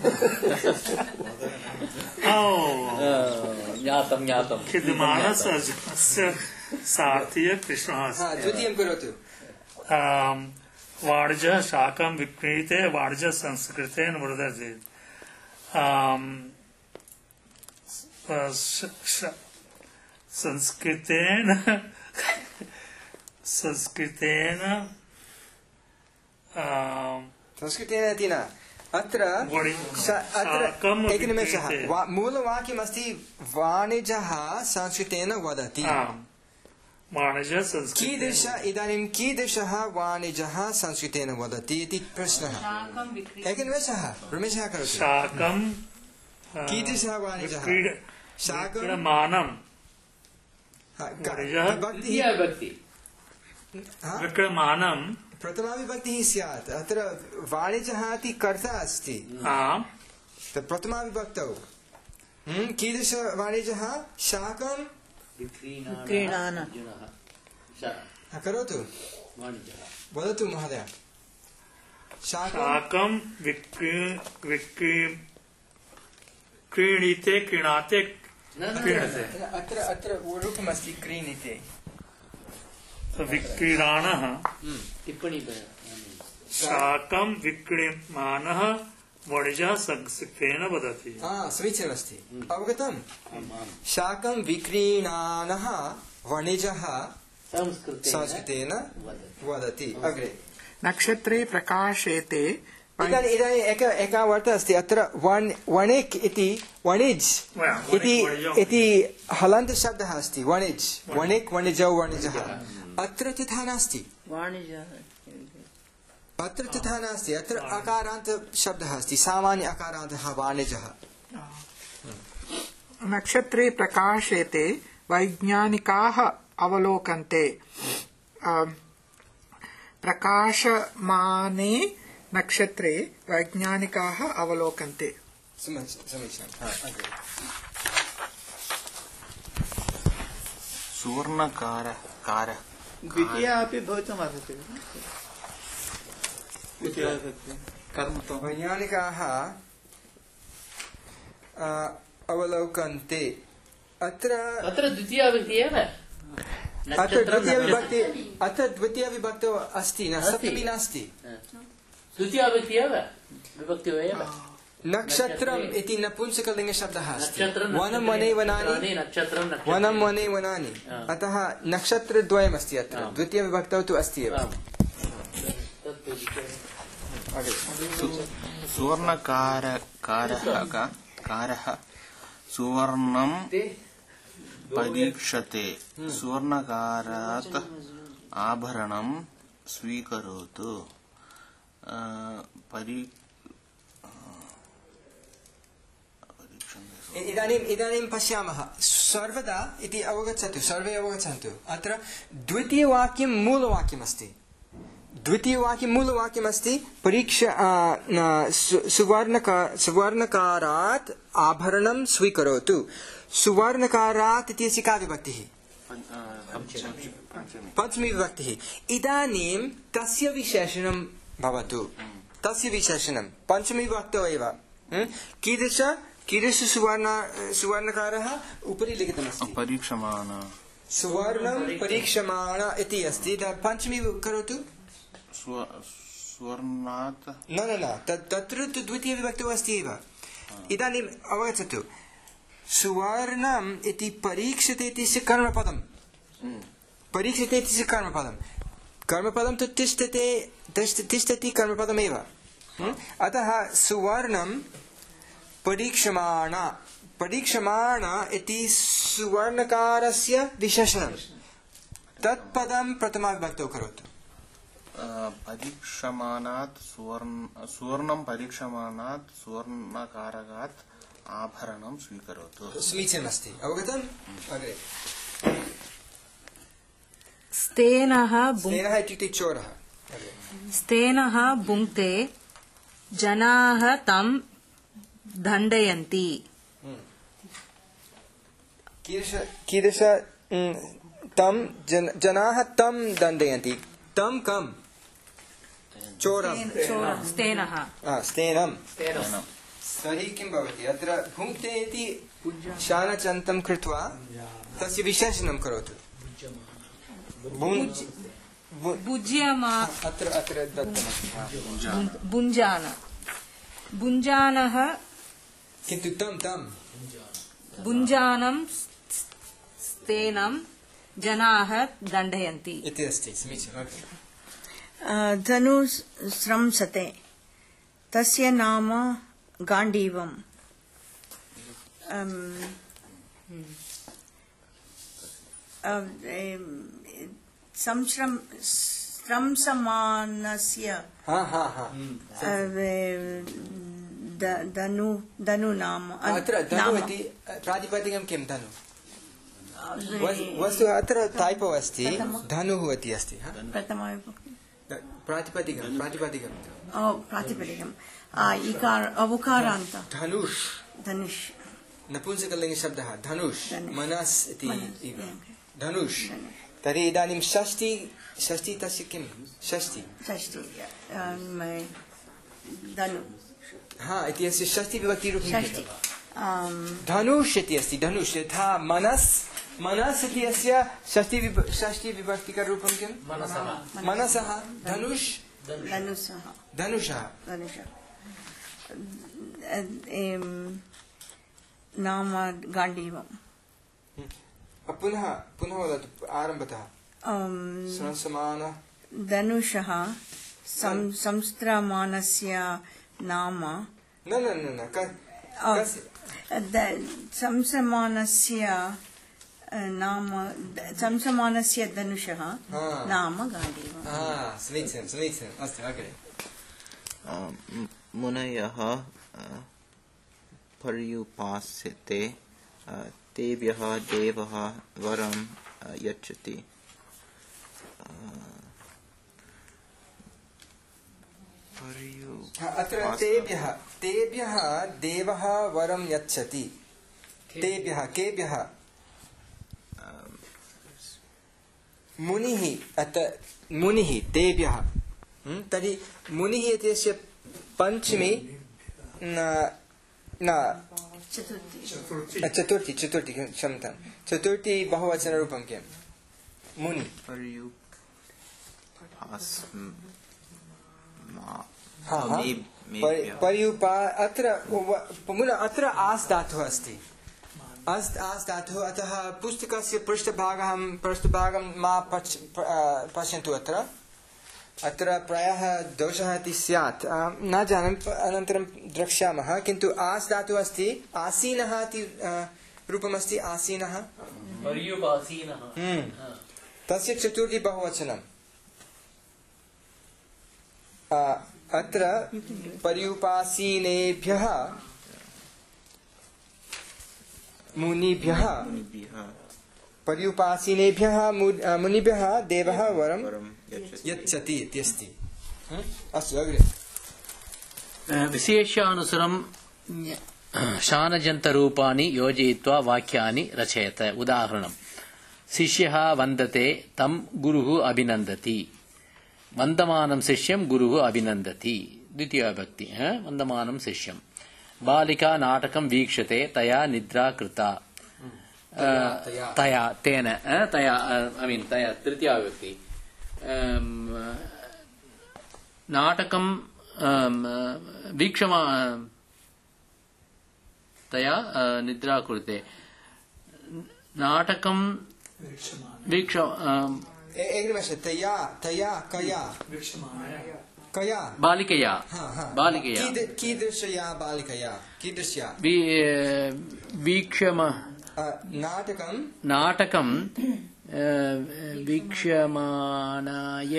ज्ञातं ज्ञातं खिद्यमानस्य अर्जुनस्य सारथी कृष्णः अस्ति द्वितीयं करोतु वाणिज्यः शाकं विक्रीते वाणिज्यः संस्कृतेन वर्धते संस्कृतेन संस्कृतेन संस्कृतेन इति न अत्र अत्र एकनिमेषः मूलवाक्यमस्ति वाणिज्यः संस्कृतेन वदति कीदृश इदानीं कीदृशः वाणिज्यः संस्कृतेन वदति इति प्रश्नः एकनिमेषः रमेशः करोतु शाकं कीदृशः वाणिज्यः शाकमानं विक्रमानं प्रथमा विभक्तिः स्यात् अत्र वाणिज्यः इति कर्ता अस्ति प्रथमा विभक्तौ कीदृश वाणिज्यः शाकं विक्रीणान करोतु वदतु महोदय शाकं क्रीणीते क्रीणाते क्रीणते अत्र अत्र रूपमस्ति क्रीणीते विक्रीणानः टिप्पणी शाकं विक्रीयमानः वाणिज्यः संस्कृतेन वदति समीचीनमस्ति अवगतं शाकं विक्रीणानः वाणिज्यः संस्कृतेन वदति अग्रे नक्षत्रे प्रकाशेते इदानीम् इदानीम् एक एका वार्ता अस्ति अत्र वणिक् इति वणिज् इति हलन्तशब्दः अस्ति वणिज् वणिक् वणिजौ वणिजः अत्र तथा नास्ति अत्र तथा नास्ति अत्र अकारान्त शब्दः अस्ति सामान्य अकारान्तः वाणिजः नक्षत्रे प्रकाशेते वैज्ञानिकाः अवलोकन्ते प्रकाशमाने नक्षत्रे वैज्ञानिकाः अवलोकन्ते सुवर्णकार कार द्वितीया अपि भवितुमर्हति वैज्ञानिकाः अवलोकन्ते अत्र अत्र द्वितीया विभक्ति एव अत्र द्वितीया विभक्ति अत्र द्वितीया विभक्तौ अस्ति न सप्तमी नास्ति द्वितीया विभक्ति एव विभक्ति एव नक्षत्रम् इति नपुंसकलिङ्गशब्दः अस्ति नक्षत्रं वनं वने वनानि नक्षत्रं नक्षत्रं वनं वने वनानि अतः नक्षत्रद्वयमस्ति अत्र द्वितीयविभक्तौ तु अस्ति एव सुवर्णकार कारः का- कारः सुवर्णं परीक्षते सुवर्णकारात् आभरणं स्वीकरोतु अ, परी इदानीम् इदानीं पश्यामः सर्वदा इति अवगच्छतु सर्वे अवगच्छन्तु अत्र द्वितीयवाक्यं मूलवाक्यमस्ति द्वितीयवाक्यं मूलवाक्यमस्ति परीक्षा सुवर्णका सुवर्णकारात् आभरणं स्वीकरोतु सुवर्णकारात् इत्यस्य का विभक्तिः पञ्चमी विभक्तिः इदानीं तस्य विशेषणं भवतु तस्य विशेषणं पञ्चमी विभक्तौ एव कीदृश कीदृश सुवर्ण सुवर्णकारः उपरि लिखितमस्ति परीक्षमाण सुवर्णं परीक्षमाण इति अस्ति पञ्चमी करोतु सुवर्णात् न न न तत्र तु द्वितीयविभक्तौ अस्ति एव इदानीम् अवगच्छतु सुवर्णम् इति परीक्षते इत्यस्य कर्मपदं परीक्षते इत्यस्य कर्मपदं कर्मपदं तु तिष्ठते तिष्ठति कर्मपदमेव अतः सुवर्णं परीक्षमाण परीक्षमाण इति सुवर्णकारस्य विशेषणं तत्पदं प्रथमाविभक्तौ करोतु परीक्षमाणात् सुवर्ण सुवर्णं परीक्षमाणात् सुवर्णकारकात् आभरणं स्वीकरोतु समीचीनमस्ति अवगतम् अग्रे स्तेनः स्नेहः इत्युक्ते चोरः स्तेनः भुङ्क्ते जनाः तं दण्डयन्ति कीदृश कीदृश तं जन जनाः तं दण्डयन्ति तं कं चोरं स्तेनः स्तेनं तर्हि किं भवति अत्र भुङ्क्ते इति शानचन्तं कृत्वा तस्य विशेषणं करोतु भुज्यमा अत्र अत्र दत्तमस्ति भुञ्जान भुञ्जानः किन्तु तं तं भुञ्जानं स्तेनं जनाः दण्डयन्ति इति अस्ति समीचीनम् धनुस्रंसते तस्य नाम गाण्डीवम् संश्रंसमानस्य धनु धनु नाम अत्र धनु इति प्रातिपदिकं किं धनु वस्तु अत्र टाइपो अस्ति धनुः इति अस्ति प्रातिपदिकं प्रातिपदिकं प्रातिपदिकम् इकार अवकारान्त धनुष धनुष नपुंसकलिङ्गशब्दः धनुष मनस् इति धनुष तर्हि इदानीं षष्टि षष्टि तस्य किं षष्टि षष्टि धनु हा इति अस्य षष्टिविभक्तिरूपं धनुष इति अस्ति धनुष यथा मनस् मनस् इति अस्य षष्टि षष्टिविभक्तिकरूपं किं मनसः धनुष धनुषः धनुषः नाम गाण्डीवम् पुनः पुनः वदतु आरम्भतः संसमान धनुषः संस्त्रमानस्य नाम न न न न संसमानस्य नाम संसमानस्य धनुषः नाम गाण्डीवम् समीचीनं समीचीनम् अस्तु अग्रे मुनयः पर्युपास्यते तेभ्यः देवः वरं यच्छति अत्र तेभ्यः तेभ्यः देवः वरं यच्छति तेभ्यः केभ्यः मुनिः अत्र मुनिः तेभ्यः तर्हि मुनिः इत्यस्य पञ्चमी न चतुर्थी चतुर्थी क्षम्यतां चतुर्थी बहुवचनरूपं किं मुनि पर्युपा अत्र पुनः अत्र आस् धातुः अस्ति अस् आस् धातुः अतः पुस्तकस्य पृष्ठभागः पृष्ठभागं मा पश् पश्यन्तु अत्र अत्र प्रायः दोषः इति स्यात् न जानामि अनन्तरं द्रक्ष्यामः किन्तु आस् धातुः अस्ति आसीनः इति रूपमस्ति आसीनः तस्य चतुर्थी बहुवचनम् अत्र पर्युपासीनेभ्यः मुनिभ्यः पर्युपासीनेभ्यः मुनिभ्यः देवः वरं यच्छति इत्यस्ति अस्तु अग्रे विशेषानुसारं शानजन्तरूपाणि योजयित्वा वाक्यानि रचयत उदाहरणं शिष्यः वन्दते तं गुरुः अभिनन्दति वन्दमानं शिष्यं गुरुः अभिनन्दति द्वितीया विभक्ति वन्दमानं शिष्यं बालिका नाटकं वीक्षते तया निद्रा कृता तया तेन तया आई मीन तया तृतीया विभक्ति नाटकं वीक्षमा तया निद्रा कृते नाटकं वीक्ष तया तया कया कया बालिकया बालिकया कीदृशया बालिकया कीदृश्या वीक्षम नाटकं नाटकं वीक्षमाणाय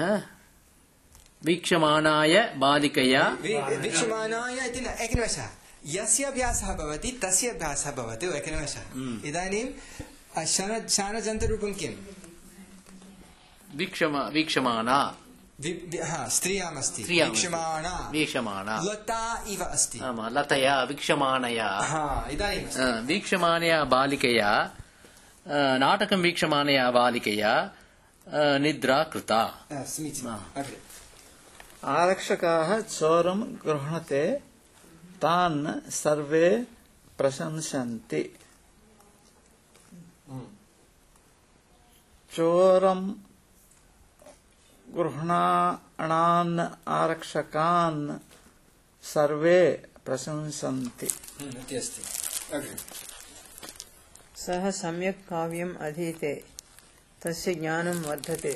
वीक्षमाणाय बालिकया वीक्षमाणाय इति न एकनिमेषः यस्य अभ्यासः भवति तस्य अभ्यासः भवति एकनिमेषः इदानीं शानजन्तरूपं किम् वीक्षमा वीक्षमाणा स्त्रियामस्ति वीक्षमाणा वीक्षमाणा लता इव अस्ति लतया वीक्षमाणया इदानीं वीक्षमाणया बालिकया नाटकं वीक्षमाणया बालिकया निद्रा कृता आरक्षकाः चोरं गृह्णते तान् सर्वे प्रशंसन्ति चोरं गृह्णान् आरक्षकान् सर्वे प्रशंसन्ति सः सम्यक् काव्यम् अधीते तस्य ज्ञानं वर्धते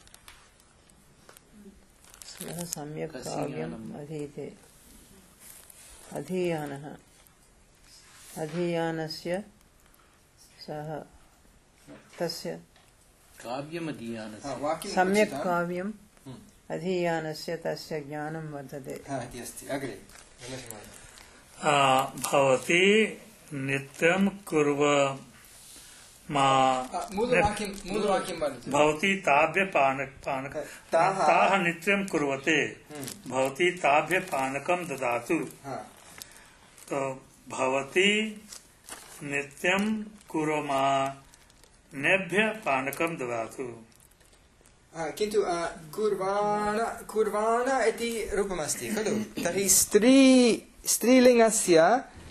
सः सम्यक् काव्यम् अधीते अधीयानः अधीयानस्य सः तस्य सम्यक् काव्यम् अधीयानस्य तस्य ज्ञानं वर्धते भवती नित्यं कुर्व भवती ताभ्य पानक पानक ताः नित्यं कुर्वते भवती ताभ्य पानकं ददातु तो भवती नित्यं कुर्मा नेभ्य पानकं ददातु किन्तु कुर्वाण कुर्वाण इति रूपमस्ति खलु तर्हि स्त्री स्त्रीलिङ्गस्य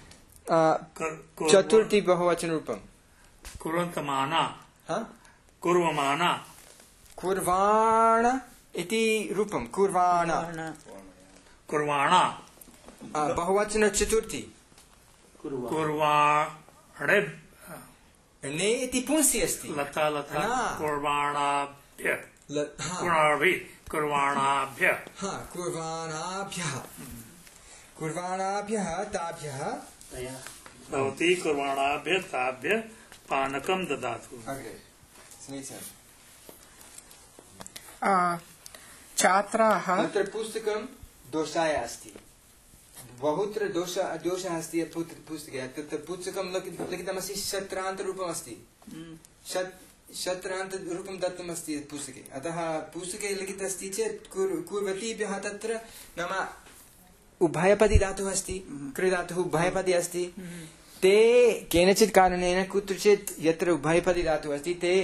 चतुर्थी बहुवचनरूपं कुर्वन्तमाना कुर्वमाना कुर्वाण इति रूपं कुर्वाण कुर्वाणा बहुवचन चतुर्थी कुर्वाणे ने इति पुंसि अस्ति लता लता कुर्वाणाभ्य कुर्वाणि कुर्वाणाभ्य कुर्वाणाभ्यः कुर्वाणाभ्यः ताभ्यः भवती कुर्वाणाभ्य ताभ्य पानकं ददातु छात्राः अत्र पुस्तकं दोषाय अस्ति बहुत्र दोष दोषः अस्ति पुस्तके तत्र पुस्तकं लिखितमस्ति शत्रान्तरूपमस्ति शत्रान्तरूपं दत्तमस्ति पुस्तके अतः पुस्तके लिखितमस्ति चेत् कुर्वतीभ्यः तत्र नाम उभयपदी धातुः अस्ति कृधातुः उभयपदी अस्ति ते केनचित् कारणेन कुत्रचित् यत्र उभयपदी धातुः अस्ति ते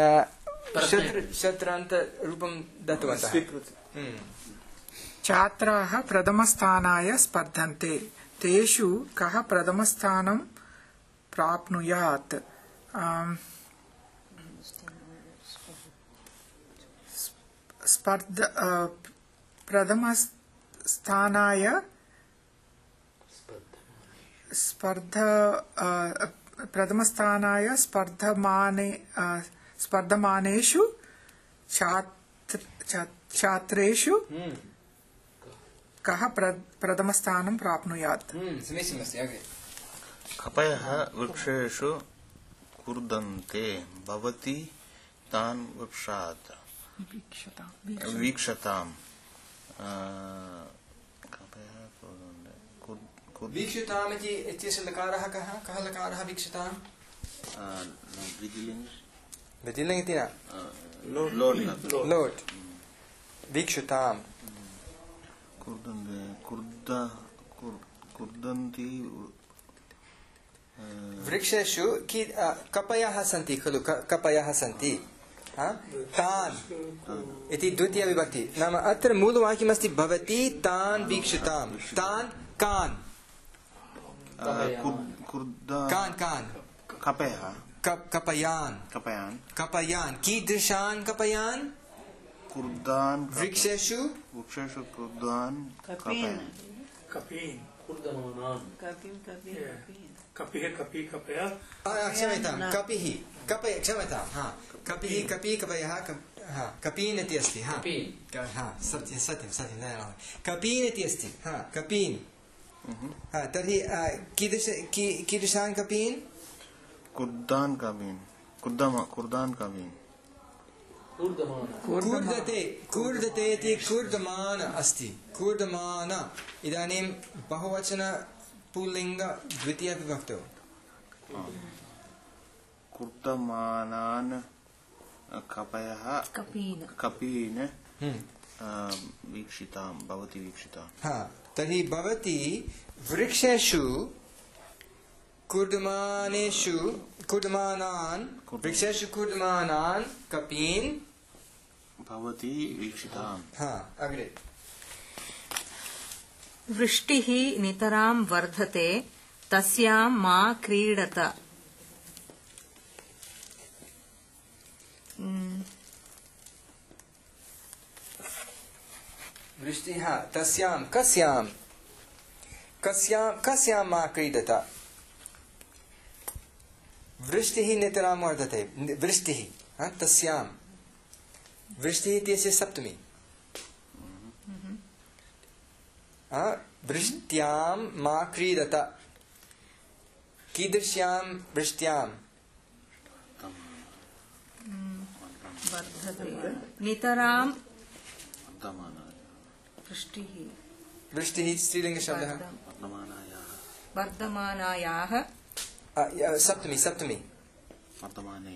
शत्रान्तरूपं दत्तवन्तः छात्राः प्रथमस्थानाय स्पर्धन्ते तेषु कः प्रथमस्थानं प्राप्नुयात् स्पर्ध प्रथमस्थानाय स्पर्ध प्रथमस्थानाय स्पर्धमाने स्पर्धमानेषु छात्र छात्रेषु कः प्रथमस्थानं प्राप्नुयात्? समीचीनमस्ति। अग्रे कपयः वृक्षेषु कूर्दन्ते भवती तान् वृक्षात् वीक्षताम्। वीक्षताम् इति इत्यस्य लकारः कः? कः लकारः वीक्षताम्? विधिलिङ्ग् इति न, लोट्। वीक्षताम् कुर्दन्ति वृक्षेषु कपयः सन्ति खलु, कपयः सन्ति, तान् इति द्वितीया विभक्ति। नाम अत्र मूलवाक्यमस्ति भवती तान् वीक्षताम्। तान् कान्? कान् कान्? कपयः कपयान् कपयान् कपयान् कीदृशान् कपयान्? कुर्दान् वृक्षेषु वृक्षेषु कुर्दान् कपीन् कपीन् कुर्दमानान् कपिं कपिं कपिः कपि कपयः क्षम्यतां कपिः कपय क्षम्यतां हा कपिः कपि कपयः हा कपीन् इति अस्ति। हा हा सत्यं सत्यं सत्यं न कपीन् इति अस्ति। हा कपीन्। हा तर्हि कीदृश कीदृशान् कपीन्? कुर्दान् कपीन् कुर्दमा कुर्दान् कपीन् कूर्दते कूर्दते इति कूर्दमान अस्ति। कूर्दमान इदानीं बहुवचन पुल्लिङ्ग द्वितीया विभक्तौ। कुर्दमानान् कपयः कपीन् कपीन् वीक्षितां भवति वीक्षितां। हा तर्हि भवती वृक्षेषु कूर्दमानेषु कूर्दमानान् वृक्षेषु कूर्दमानान् कपीन् भवति वीक्षितां। हा अग्रे वृष्टिः नितरां वर्धते तस्यां मा क्रीडत। वृष्टिः तस्यां कस्यां कस्यां कस्यां मा क्रीडत। वृष्टिः नितरां वर्धते वृष्टिः तस्यां वृष्टिः इत्यस्य सप्तमी। वृष्ट्यां मा क्रीडत। कीदृश्यां वृष्ट्यां? नितरां वृष्टिः वृष्टिः स्त्रीलिङ्गशब्दः। वर्धमानायाः सप्तमी सप्तमी वर्धमाने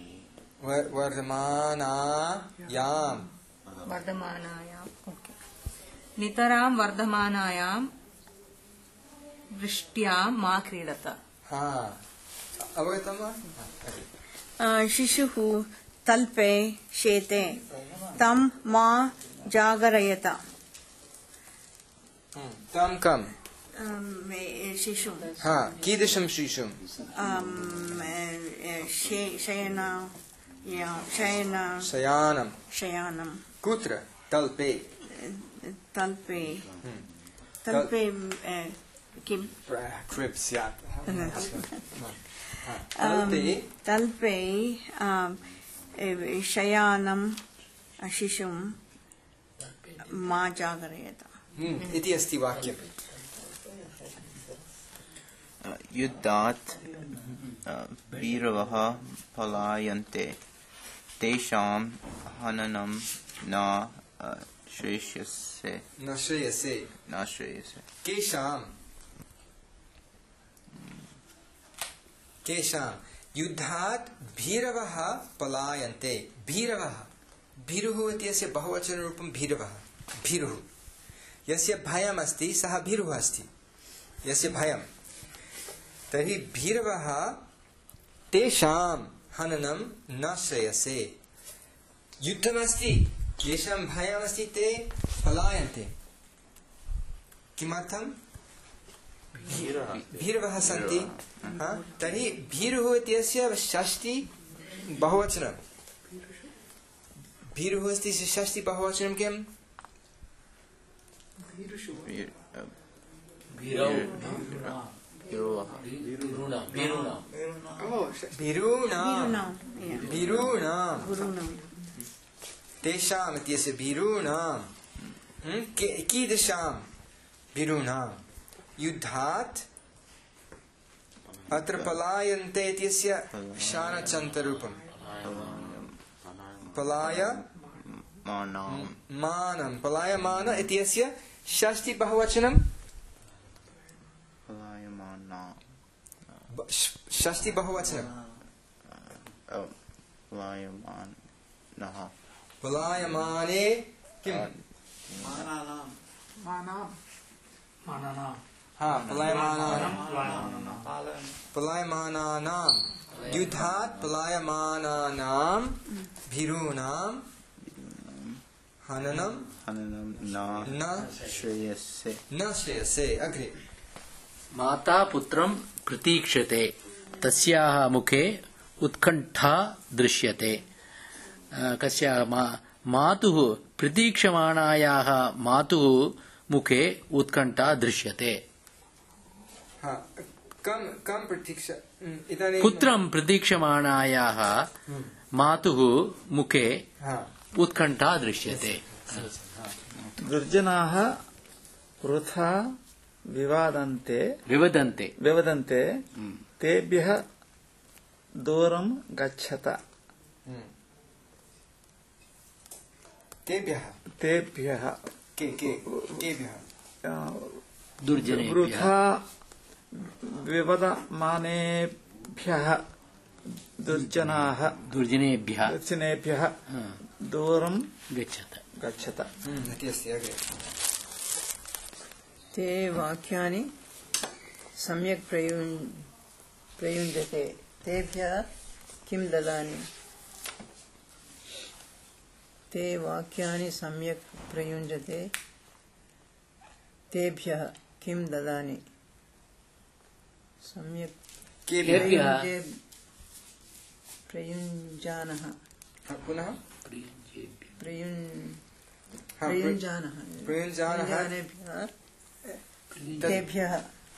वर्धमानायां वर्धमानायाम् ओके नितरां वर्धमानायां वृष्ट्यां मा क्रीडत। हा अवगतं वा? शिशुः तल्पे शेते तं मा जागरयत। तं कं? शिशुं। हा कीदृशं शिशुं? शयन शयन शयानं शयानं कुत्र? तल्पे तल्पे तल्पे किं क्रिप् स्यात्। तल्पे शयानं शिशुं मा जागरयत इति अस्ति वाक्यम्। युद्धात् वीरवः पलायन्ते तेषां हननं न श्रेयसे न श्रेयसे न श्रेयसे। केषां केषां युद्धात् भीरवः पलायन्ते। भीरवः भीरुः इत्यस्य बहुवचनरूपं भीरवः। भीरुः यस्य भयमस्ति सः भीरुः अस्ति। यस्य भयं तर्हि भीरवः तेषां हननं न श्रेयसे। युद्धमस्ति येषां भयमस्ति ते पलायन्ते। किमर्थं? भीरवः सन्ति। तर्हि भीरुः इत्यस्य षष्ठी बहुवचनं। भीरुः अस्ति षष्ठी बहुवचनं किम्? Virunam. Virunam. Oh, sh- Birunam. Yeah. Birunam. Gurunam. Tesham ityasya birunam. Hmm? Ki- Kidasham birunam. Yuddhat atra palayante ityasya shanachantarupam. Palaya Manam. manam. Palaya mana ityasya shashti bahuvachanam. Palayamana. Ba- sh- Shashti bahuvachanam. Oh, Palayaman. Naha. Palayamane kim? Mananam. Manam. Manana. Ha, palayamananam. Palayamana. Palan. Palayamananam. Yuddhat palayamananam bhirunam hananam Hananam na. na Shreyase. na shreyase. Agre. माता पुत्रं प्रतीक्षते तस्याः मुखे उत्कण्ठा दृश्यते अ, कस्याः मा- मातुः प्रतीक्षमाणायाः मातुः मुखे उत्कण्ठा दृश्यते Ha, kam kam pratiksha. mm, इदानीं पुत्रं प्रतीक्षमाणायाः मातुः मुखे हा उत्कण्ठा दृश्यते दुर्जनाः वृथा विवादन्ते विवदन्ते व्यवदन्ते तेभ्यः दूरं गच्छत केभ्यः तेभ्यः के के केभ्यः अ, दुर्जनेभ्यः वृथा विवदमानेभ्यः दुर्जनाः दुर्जनेभ्यः दुर्जनेभ्यः दूरं गच्छत गच्छत हम्म इति अस्ति अग्रे ते वाक्यानि सम्यक् प्रयुञ् प्रयुञ्जते तेभ्यः किं ददानि ते वाक्यानि सम्यक् प्रयुञ्जते तेभ्यः किं ददानि सम्यक् केभ्यः प्रयुञ्जे प्रयुञ्जानः हा, पुनः प्रयुञ् हा, प्र- प्रयुञ्जानः प्रयुञ्जानः प्रयुञ्जानेभ्यः तेभ्यः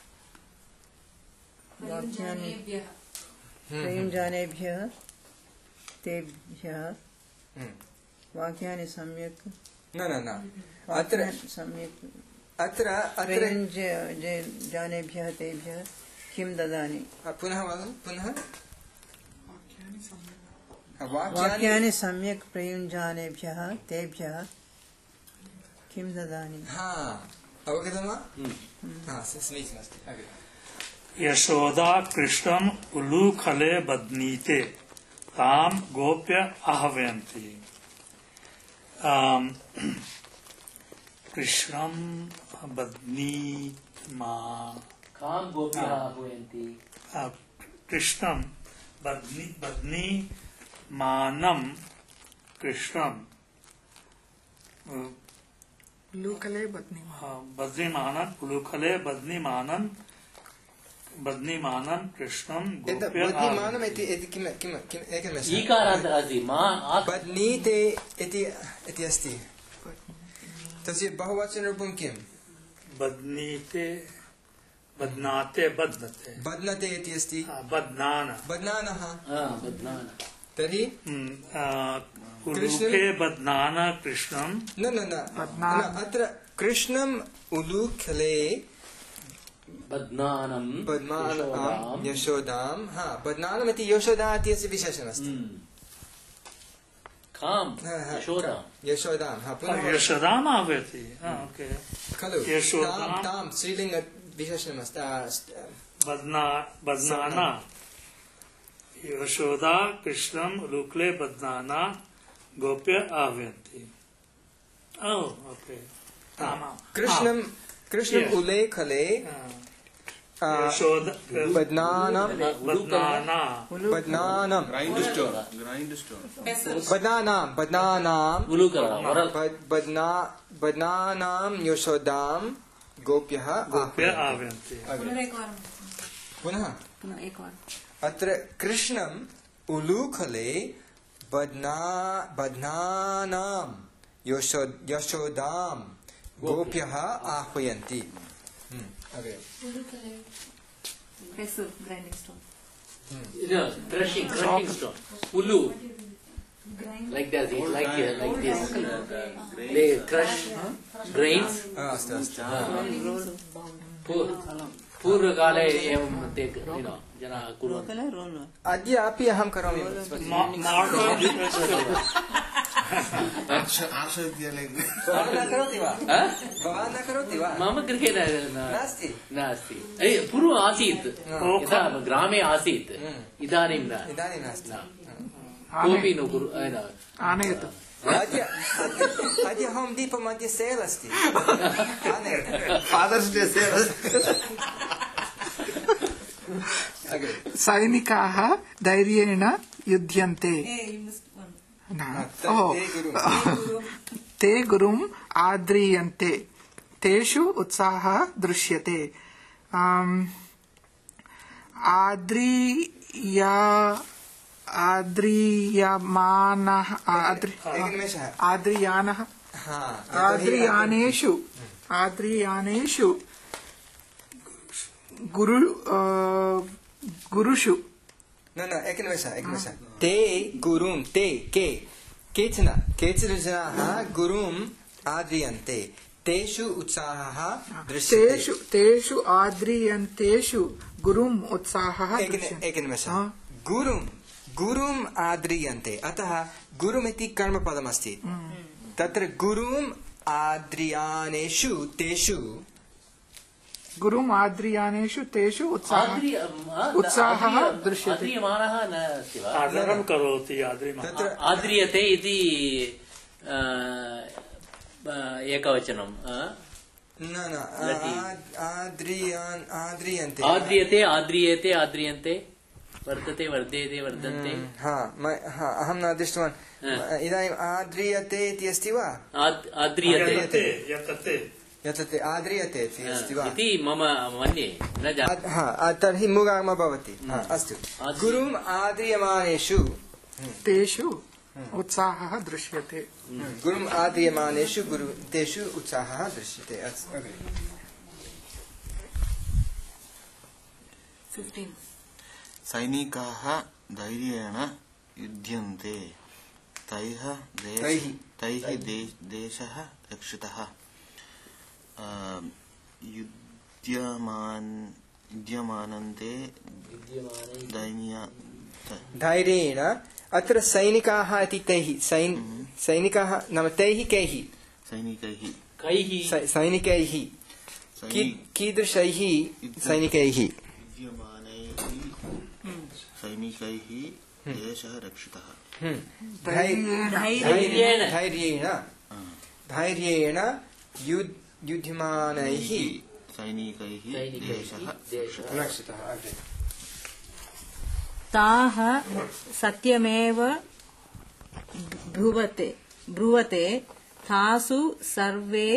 वाक्यानि प्रयुञ्जानेभ्यः तेभ्यः हम्म। वाक्यानि सम्यक् न न न अत्र वाक्यानि सम्यक् अत्र अत्र प्रयुञ्जानेभ्यः तेभ्यः किं ददानि हा, पुनः वदतु पुनः हा, वाक्यानि वाक्यानि सम्यक् प्रयुञ्जानेभ्यः तेभ्यः किं ददानि हा अवगतं वा हा स- समीचीनमस्ति अग्रे यशोदा कृष्णम् उलूखले बध्नीते तां गोप्य आह्वयन्ति आम्, कृष्णं बध्नीमा कां गोप्यः आह्वयन्ति आ, कृष्णं बध्नी बध्नीमानं कृष्णं लूकले बत्नी बध्नीमानं उलूखले बध्नीमानं बध्नीमानं कृष्णं एतत् गोप्य बध्नीमानम् इति इति किं किं किम् एकनिमेषः ईकारान्तः अस्ति मा आ- बध्नीते इति इति अस्ति तस्य बहुवचनरूपं किं बध्नीते बध्नाते बध्नते बध्नते इति अस्ति आ, बध्नान बध्नानः आ, बध्नान तर्हि हम्म, आ, उलूखे बध्नान कृष्णं न न न न, अत्र कृष्णम् उलूखले बध्नानं बध्नानम् यशोदां, यशोदां हा बध्नानम् इति यशोदा इत्यस्य विशेषणमस्ति हम्म। कां हा, हा। यशोदां यशोदां हा पुनः यशोदाम् आह्वयति आ, ओके खलु यशोदां। तां तां स्त्रीलिङ्ग विशेषणमस्ति आ, स्त- बध्ना बध्नाना यशोदा कृष्णं उलूखले बध्नाना गोप्य आह्वयन्ति ओ ओके आमां। कृष्णं कृष्णम् Yes. उल्लेखले आ, आ, यशोदा बध्नानं बध्नाना बध्नानं Grind stone. Grind stone. बध्नानां बध्नानां उलूकल ओरल बद्- बध्ना बध्नानां यशोदां गोप्यः गोप्य आह्वयन्ति। आह्वयन्ति पुनरेकवारं पुनः पुनः एकवारम् अत्र कृष्णम् उलूखले बध्ना बध्नानां यशो यशोदां गोप्यः आह्वयन्ति हम्म, अग्रे Pestle, grinding stone. No, crushing, crushing stone. Ulu. Like that, it's like here, like this. They crush grains. अस्तु अस्तु पूर्वकाले एवं ते you know जनाः कुर्वन्ति. अद्य अपि अहं करोमि भवान् न करोति वा भवान् न करोति वा मम गृहे नास्ति नास्ति. पूर्वम् आसीत्, यदा ग्रामे आसीत्, इदानीं न. इदानीं नास्ति कोऽपि न कुरु. आनयतु. अद्य अद्य होम् दीपो मध्ये सेल् अस्ति फादर्स् डे सेल् सैनिकाः धैर्येण युध्यन्ते. ते गुरुम् आद्रीयन्ते. तेषु उत्साहः दृश्यते. आद्रीया आद्रीयमानः आद्रीयानः आद्रीयानेषु आद्रीयानेषु गुरु गुरुषु न न एकनिमेष एकनिमेष ते गुरुं ते के केचन केचन जनाः गुरुम् आद्रियन्ते. तेषु उत्साहः दृश्यते. तेषु तेषु आद्रियन्तेषु गुरुम् उत्साहः एकनिमेष गुरुं गुरुम् आद्रियन्ते. अतः गुरुमिति कर्मपदमस्ति. तत्र गुरुम् आद्रियानेषु तेषु गुरुम् आद्रियानेषु तेषु उत्साहः उत्साहः दृश्यते. आद्रियमानः न अस्ति वा? आदरं करोति आद्रियमानः. आद्रियते इति एकवचनं. न न आद्रियान् आद्रियन्ते आद्रियते आद्रियते आद्रियन्ते वर्तते वर्धेते वर्धन्ते. हा अहं न दृष्टवान्. इदानीम् आद्रियते इति अस्ति वा? आद्रियते यतते यतते आद्रियते इति अस्ति वा इति मम मन्ये न जानामि. हा तर्हि मुगागमः भवति. अस्तु गुरुम् आद्रियमानेषु तेषु उत्साहः दृश्यते. गुरुम् आद्रियमानेषु गुरु तेषु उत्साहः दृश्यते. सैनिकाः धैर्येण युध्यन्ते. तैः तैः देशः रक्षितः. युध्यमानन्ते धैर्येण. अत्र सैनिकाः इति तैः सैनिकाः नाम तैः कैः सैनिकैः सैनिकैः कीदृशैः सैनिकैः सैनिकैः देशः रक्षितः. धैर्येण धैर्येण युध्यमानैः सैनिकैः देशः रक्षितः. ताः सत्यमेव ब्रुवते ब्रुवते तासु सर्वे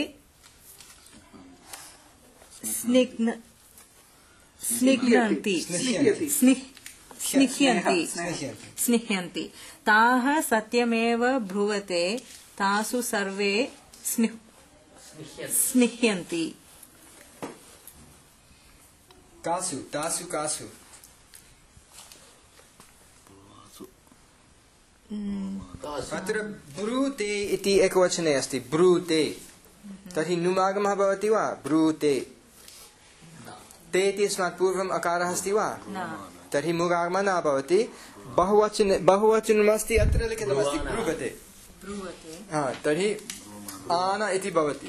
स्निग्न स्निह्यन्ति स्निह्यन्ति स्निह्यन्ति. ताः सत्यमेव ब्रुवते तासु सर्वे स्निह्यन्ति. कासु तासु कासु अत्र ब्रूते इति एकवचने अस्ति. ब्रूते तर्हि नुमागमः भवति वा? ब्रूते ते इति अस्मात् पूर्वम् अकारः अस्ति वा? तर्हि मुगागमः न भवति. बहुवचन बहुवचनमस्ति. अत्र लिखितमस्ति ब्रूवते. हा तर्हि आन इति भवति.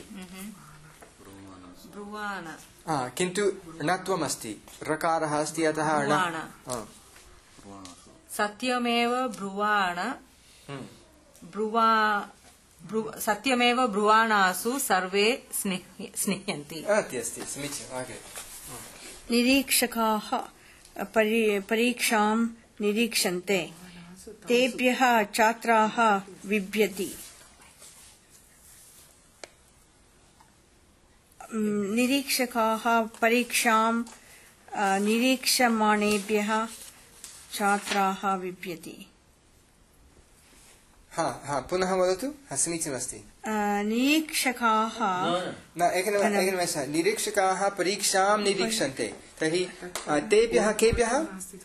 किन्तु णत्वमस्ति. रकारः अस्ति अतः सत्यमेव ब्रुवाण ब्रुवा सत्यमेव ब्रुवाणासु सर्वे स्निह्यन्ति. अस्ति समीचीनम्. निरीक्षकाः परीक्षां निरीक्षन्ते. तेभ्यः छात्राः बिभ्यति. निरीक्षकाः परीक्षां निरीक्षमाणेभ्यः छात्राः बिभ्यति. हा हा पुनः वदतु समीचीनमस्ति निरीक्षकाः न एकनिमेषः एकनिमेषः निरीक्षकाः परीक्षां निरीक्षन्ते तर्हि तेभ्यः केभ्यः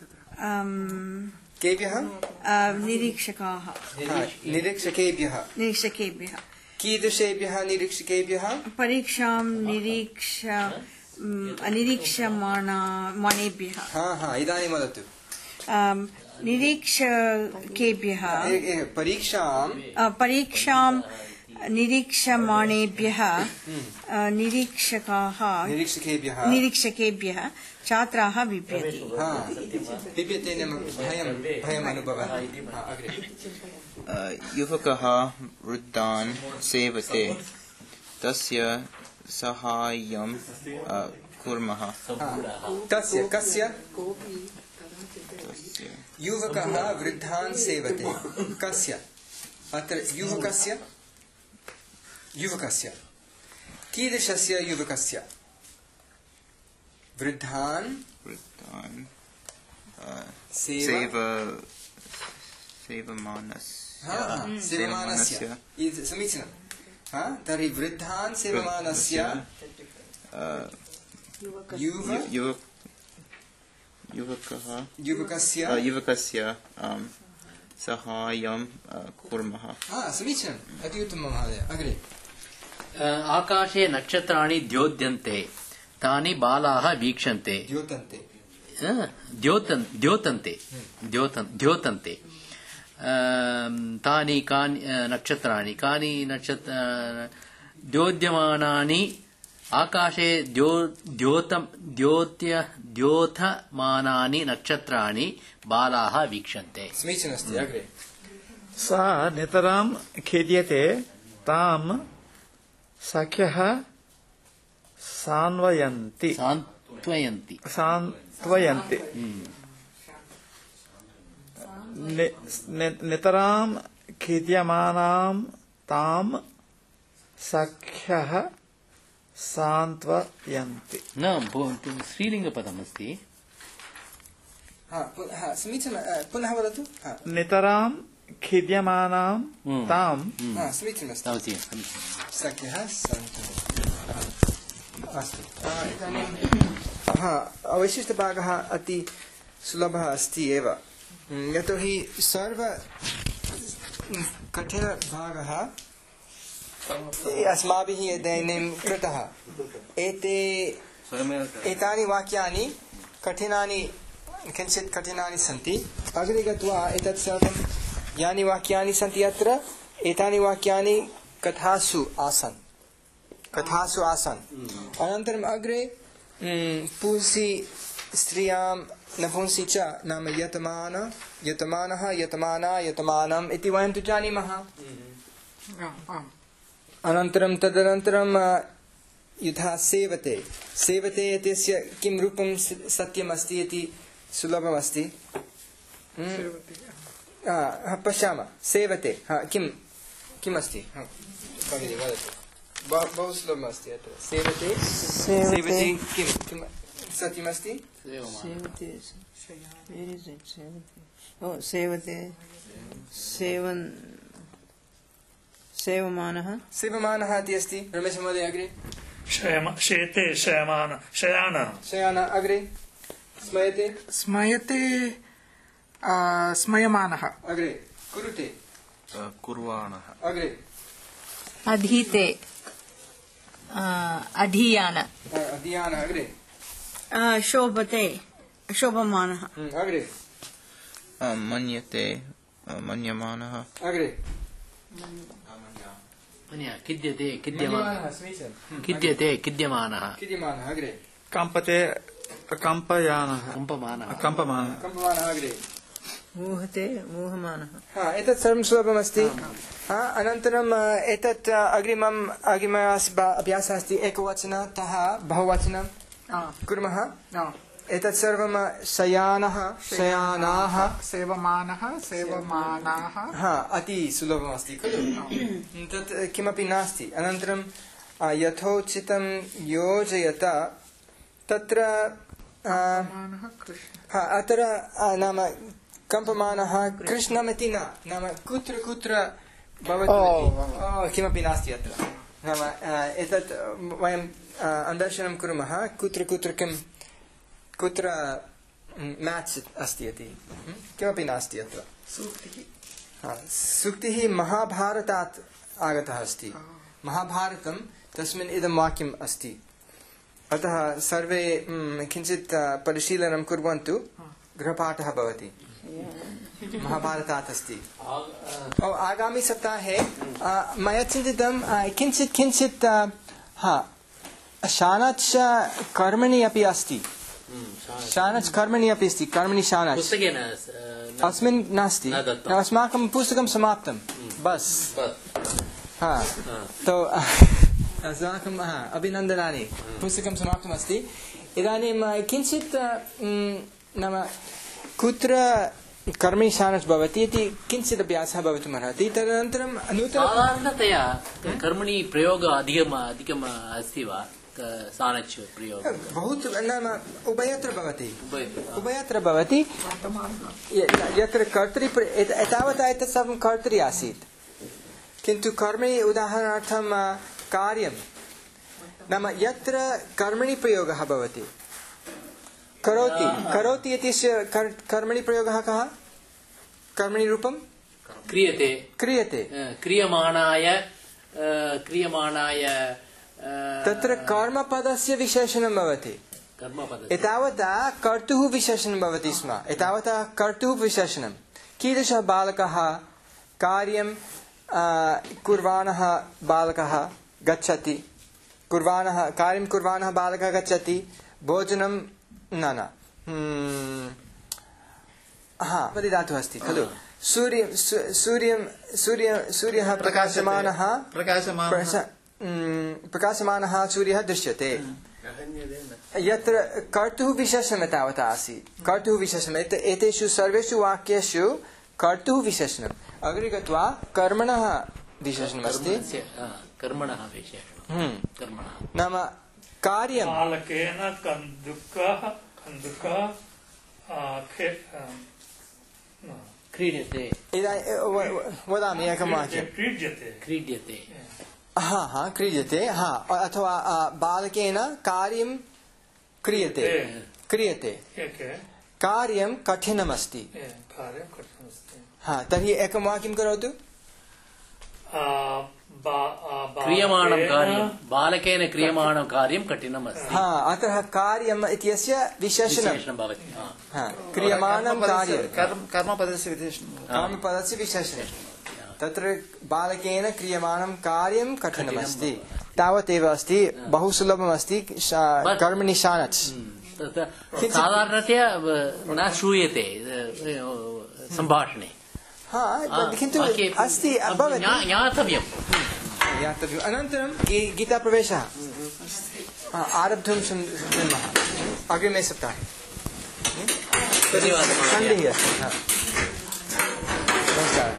केभ्यः निरीक्षकाः निरीक्षकेभ्यः निरीक्षकेभ्यः कीदृशेभ्यः निरीक्षकेभ्यः परीक्षां निरीक्ष निरीक्षमाणेभ्यः हा हा इदानीं वदतु निरीक्षकेभ्यः परीक्षां परीक्षां निरीक्षमाणेभ्यः निरीक्षकाः निरीक्षकेभ्यः निरीक्षकेभ्यः छात्राः बिभ्यति बिभ्यते नाम भयं भयम् अनुभवः अग्रे युवकः वृद्धान् सेवते तस्य साहाय्यं कुर्मः तस्य कस्य युवकः वृद्धान् सेवते कस्य अत्र युवकस्य युवकस्य कीदृशस्य युवकस्य वृद्धान् वृद्धान् सेव सेवमानस्य सेवमानस्य समीचीनं हा तर्हि वृद्धान् सेवमानस्य युवकः युवकस्य युवकस्य साहाय्यं कुर्मः समीचीनम् अति उत्तमं महोदय अग्रे आकाशे नक्षत्राणि द्योत्यन्ते तानि बालाः वीक्षन्ते द्योतन्ते द्योतन् द्योतन्ते द्योतन् द्योतन्ते तानि कानि नक्षत्राणि कानि नक्षत्र द्योत्यमानानि आकाशे द्यो द्योतं द्योत्य द्योतमानानि नक्षत्राणि बालाः वीक्षन्ते समीचीनमस्ति अग्रे सा नितरां खेद्यते तां सख्यः सान्वयन्ति सान्त्वयन्ति सान्त्वयन्ति नितरां खेद्यमानां तां सख्यः सान्त्वयन्ति न स्त्रीलिङ्गपदमस्ति समीचीनं पुनः वदतु नितरां खिद्यमानां तां समीचीनमस्ति सख्यः अस्तु इदानीं अवशिष्टभागः अति सुलभः अस्ति एव यतोहि सर्व कठिनभागः अस्माभिः इदानीं कृतः एते एतानि वाक्यानि कठिनानि किञ्चित् कठिनानि सन्ति अग्रे गत्वा एतत् सर्वं यानि वाक्यानि सन्ति अत्र एतानि वाक्यानि कथासु आसन् कथासु आसन् अनन्तरम् अग्रे पुंसि स्त्रियां नपुंसि च नाम यतमान यतमानः यतमाना यतमानम् इति वयं तु जानीमः अनन्तरं तदनन्तरं यथा सेवते सेवते इत्यस्य किं रूपं सत्यमस्ति इति सुलभमस्ति पश्यामः सेवते किं किमस्ति भगिनी वदतु बहु सुलभमस्ति अत्र सेवते सेवते किं किं सत्यमस्ति सेवते सेवन् सेवमानः सेवमानः इति अस्ति रमेश महोदय अग्रे शेते शयमान शयान शयान अग्रे स्मयते स्मयते स्मयमानः अग्रे कुरुते कुर्वाणः अग्रे अधीते अधीयान अधीयान अग्रे शोभते शोभमानः अग्रे मन्यते मन्यमानः अग्रे किद्यते किद्यमानः किद्यते किद्यमानः किद्यमानः अग्रे कम्पते कम्पयानः कम्पमानः कम्पमानः कम्पमानः अग्रे मूहते मूहमानः हा एतत् सर्वं सुलभमस्ति हा अनन्तरम् एतत् अग्रिमम् अग्रिमः अभ्यासः अस्ति एकवचनतः बहुवचनं कुर्मः एतत् सर्वं शयानः शयानाः सेवमानः सेवमानाः हा अति सुलभमस्ति खलु तत् किमपि नास्ति अनन्तरं यथोचितं योजयत तत्र हा अत्र नाम कम्पमानः कृष्णमिति न नाम कुत्र कुत्र भवति इति किमपि नास्ति अत्र नाम एतत् वयं अन्वेषणं कुर्मः कुत्र कुत्र किं कुत्र मैच अस्ति इति किमपि नास्ति अत्र सूक्तिः सूक्तिः महाभारतात् आगतः अस्ति महाभारतं तस्मिन् इदं वाक्यम् अस्ति अतः सर्वे किञ्चित् परिशीलनं कुर्वन्तु गृहपाठः भवति महाभारतात् अस्ति आगामि सप्ताहे मया चिन्तितं किञ्चित् किञ्चित् हा शानच् कर्मणि अपि अस्ति शानच् कर्मणि अपि अस्ति कर्मणि शानच् अस्मिन् नास्ति अस्माकं पुस्तकं समाप्तं बस् हा तो अस्माकं अभिनन्दनानि पुस्तकं समाप्तमस्ति इदानीं किञ्चित् नाम कुत्र कर्मणि शानच् भवति इति किञ्चित् अभ्यासः भवितुम् अर्हति तदनन्तरं नूतन साधारणतया कर्मणि प्रयोगः अधिकम् अधिकम् अस्ति वा शानच् प्रयोगः बहु नाम उभयत्र भवति उभयत्र भवति यत्र कर्तरि एतावता एतत् सर्वं कर्तरि आसीत् किन्तु कर्मणि उदाहरणार्थं कार्यं नाम यत्र कर्मणि प्रयोगः भवति करोति करोति इत्यस्य कर्मणि प्रयोगः कः कर्मणि रूपं क्रियते क्रियते क्रियमाणाय क्रियमाणाय तत्र कर्मपदस्य विशेषणं भवति एतावता कर्तुः विशेषणं भवति स्म एतावता कर्तुः विशेषणं कीदृशः बालकः कार्यं कुर्वाणः बालकः गच्छति कुर्वाणः कार्यं कुर्वाणः बालकः गच्छति भोजनं न न हा परिधातुः अस्ति खलु सूर्य सूर्यं सूर्य सूर्यः प्रकाशमानः प्रकाशमानः प्रकाशमानः सूर्यः दृश्यते यत्र कर्तुः विशेषणं तावता आसीत् कर्तुः विशेषणम् एतेषु सर्वेषु वाक्येषु कर्तुः विशेषणम् अग्रे गत्वा कर्मणः विशेषणमस्ति कर्मणः विशेषणं कर्मणः नाम कार्यं बालकेन कन्दुकः कन्दुकः क्रीड्यते वदामि एकं वाक्यं क्रीड्यते क्रीड्यते हा हा क्रीड्यते हा अथवा बालकेन कार्यं क्रियते क्रियते कार्यं कठिनमस्ति हा तर्हि एकं वाक्यं करोतु क्रियमाणं कार्यं बालकेन क्रियमाणं कार्यं कठिनम् अस्ति हा अतः कार्यम् इत्यस्य विशेषणं भवति क्रियमाणं कार्यं कर्मपदस्य विशेषणं कर्मपदस्य विशेषणं तत्र बालकेन क्रियमाणं कार्यं कठिनमस्ति तावदेव अस्ति बहु सुलभमस्ति कर्मणि शानच् साधारणतया न श्रूयते सम्भाषणे हा किन्तु अस्ति ज्ञातव्यं ज्ञातव्यम् अनन्तरं गीताप्रवेशः आरब्धुं शृण्मः अग्रिमे सप्ताहे धन्यवादः सन्धिः अस्ति नमस्कारः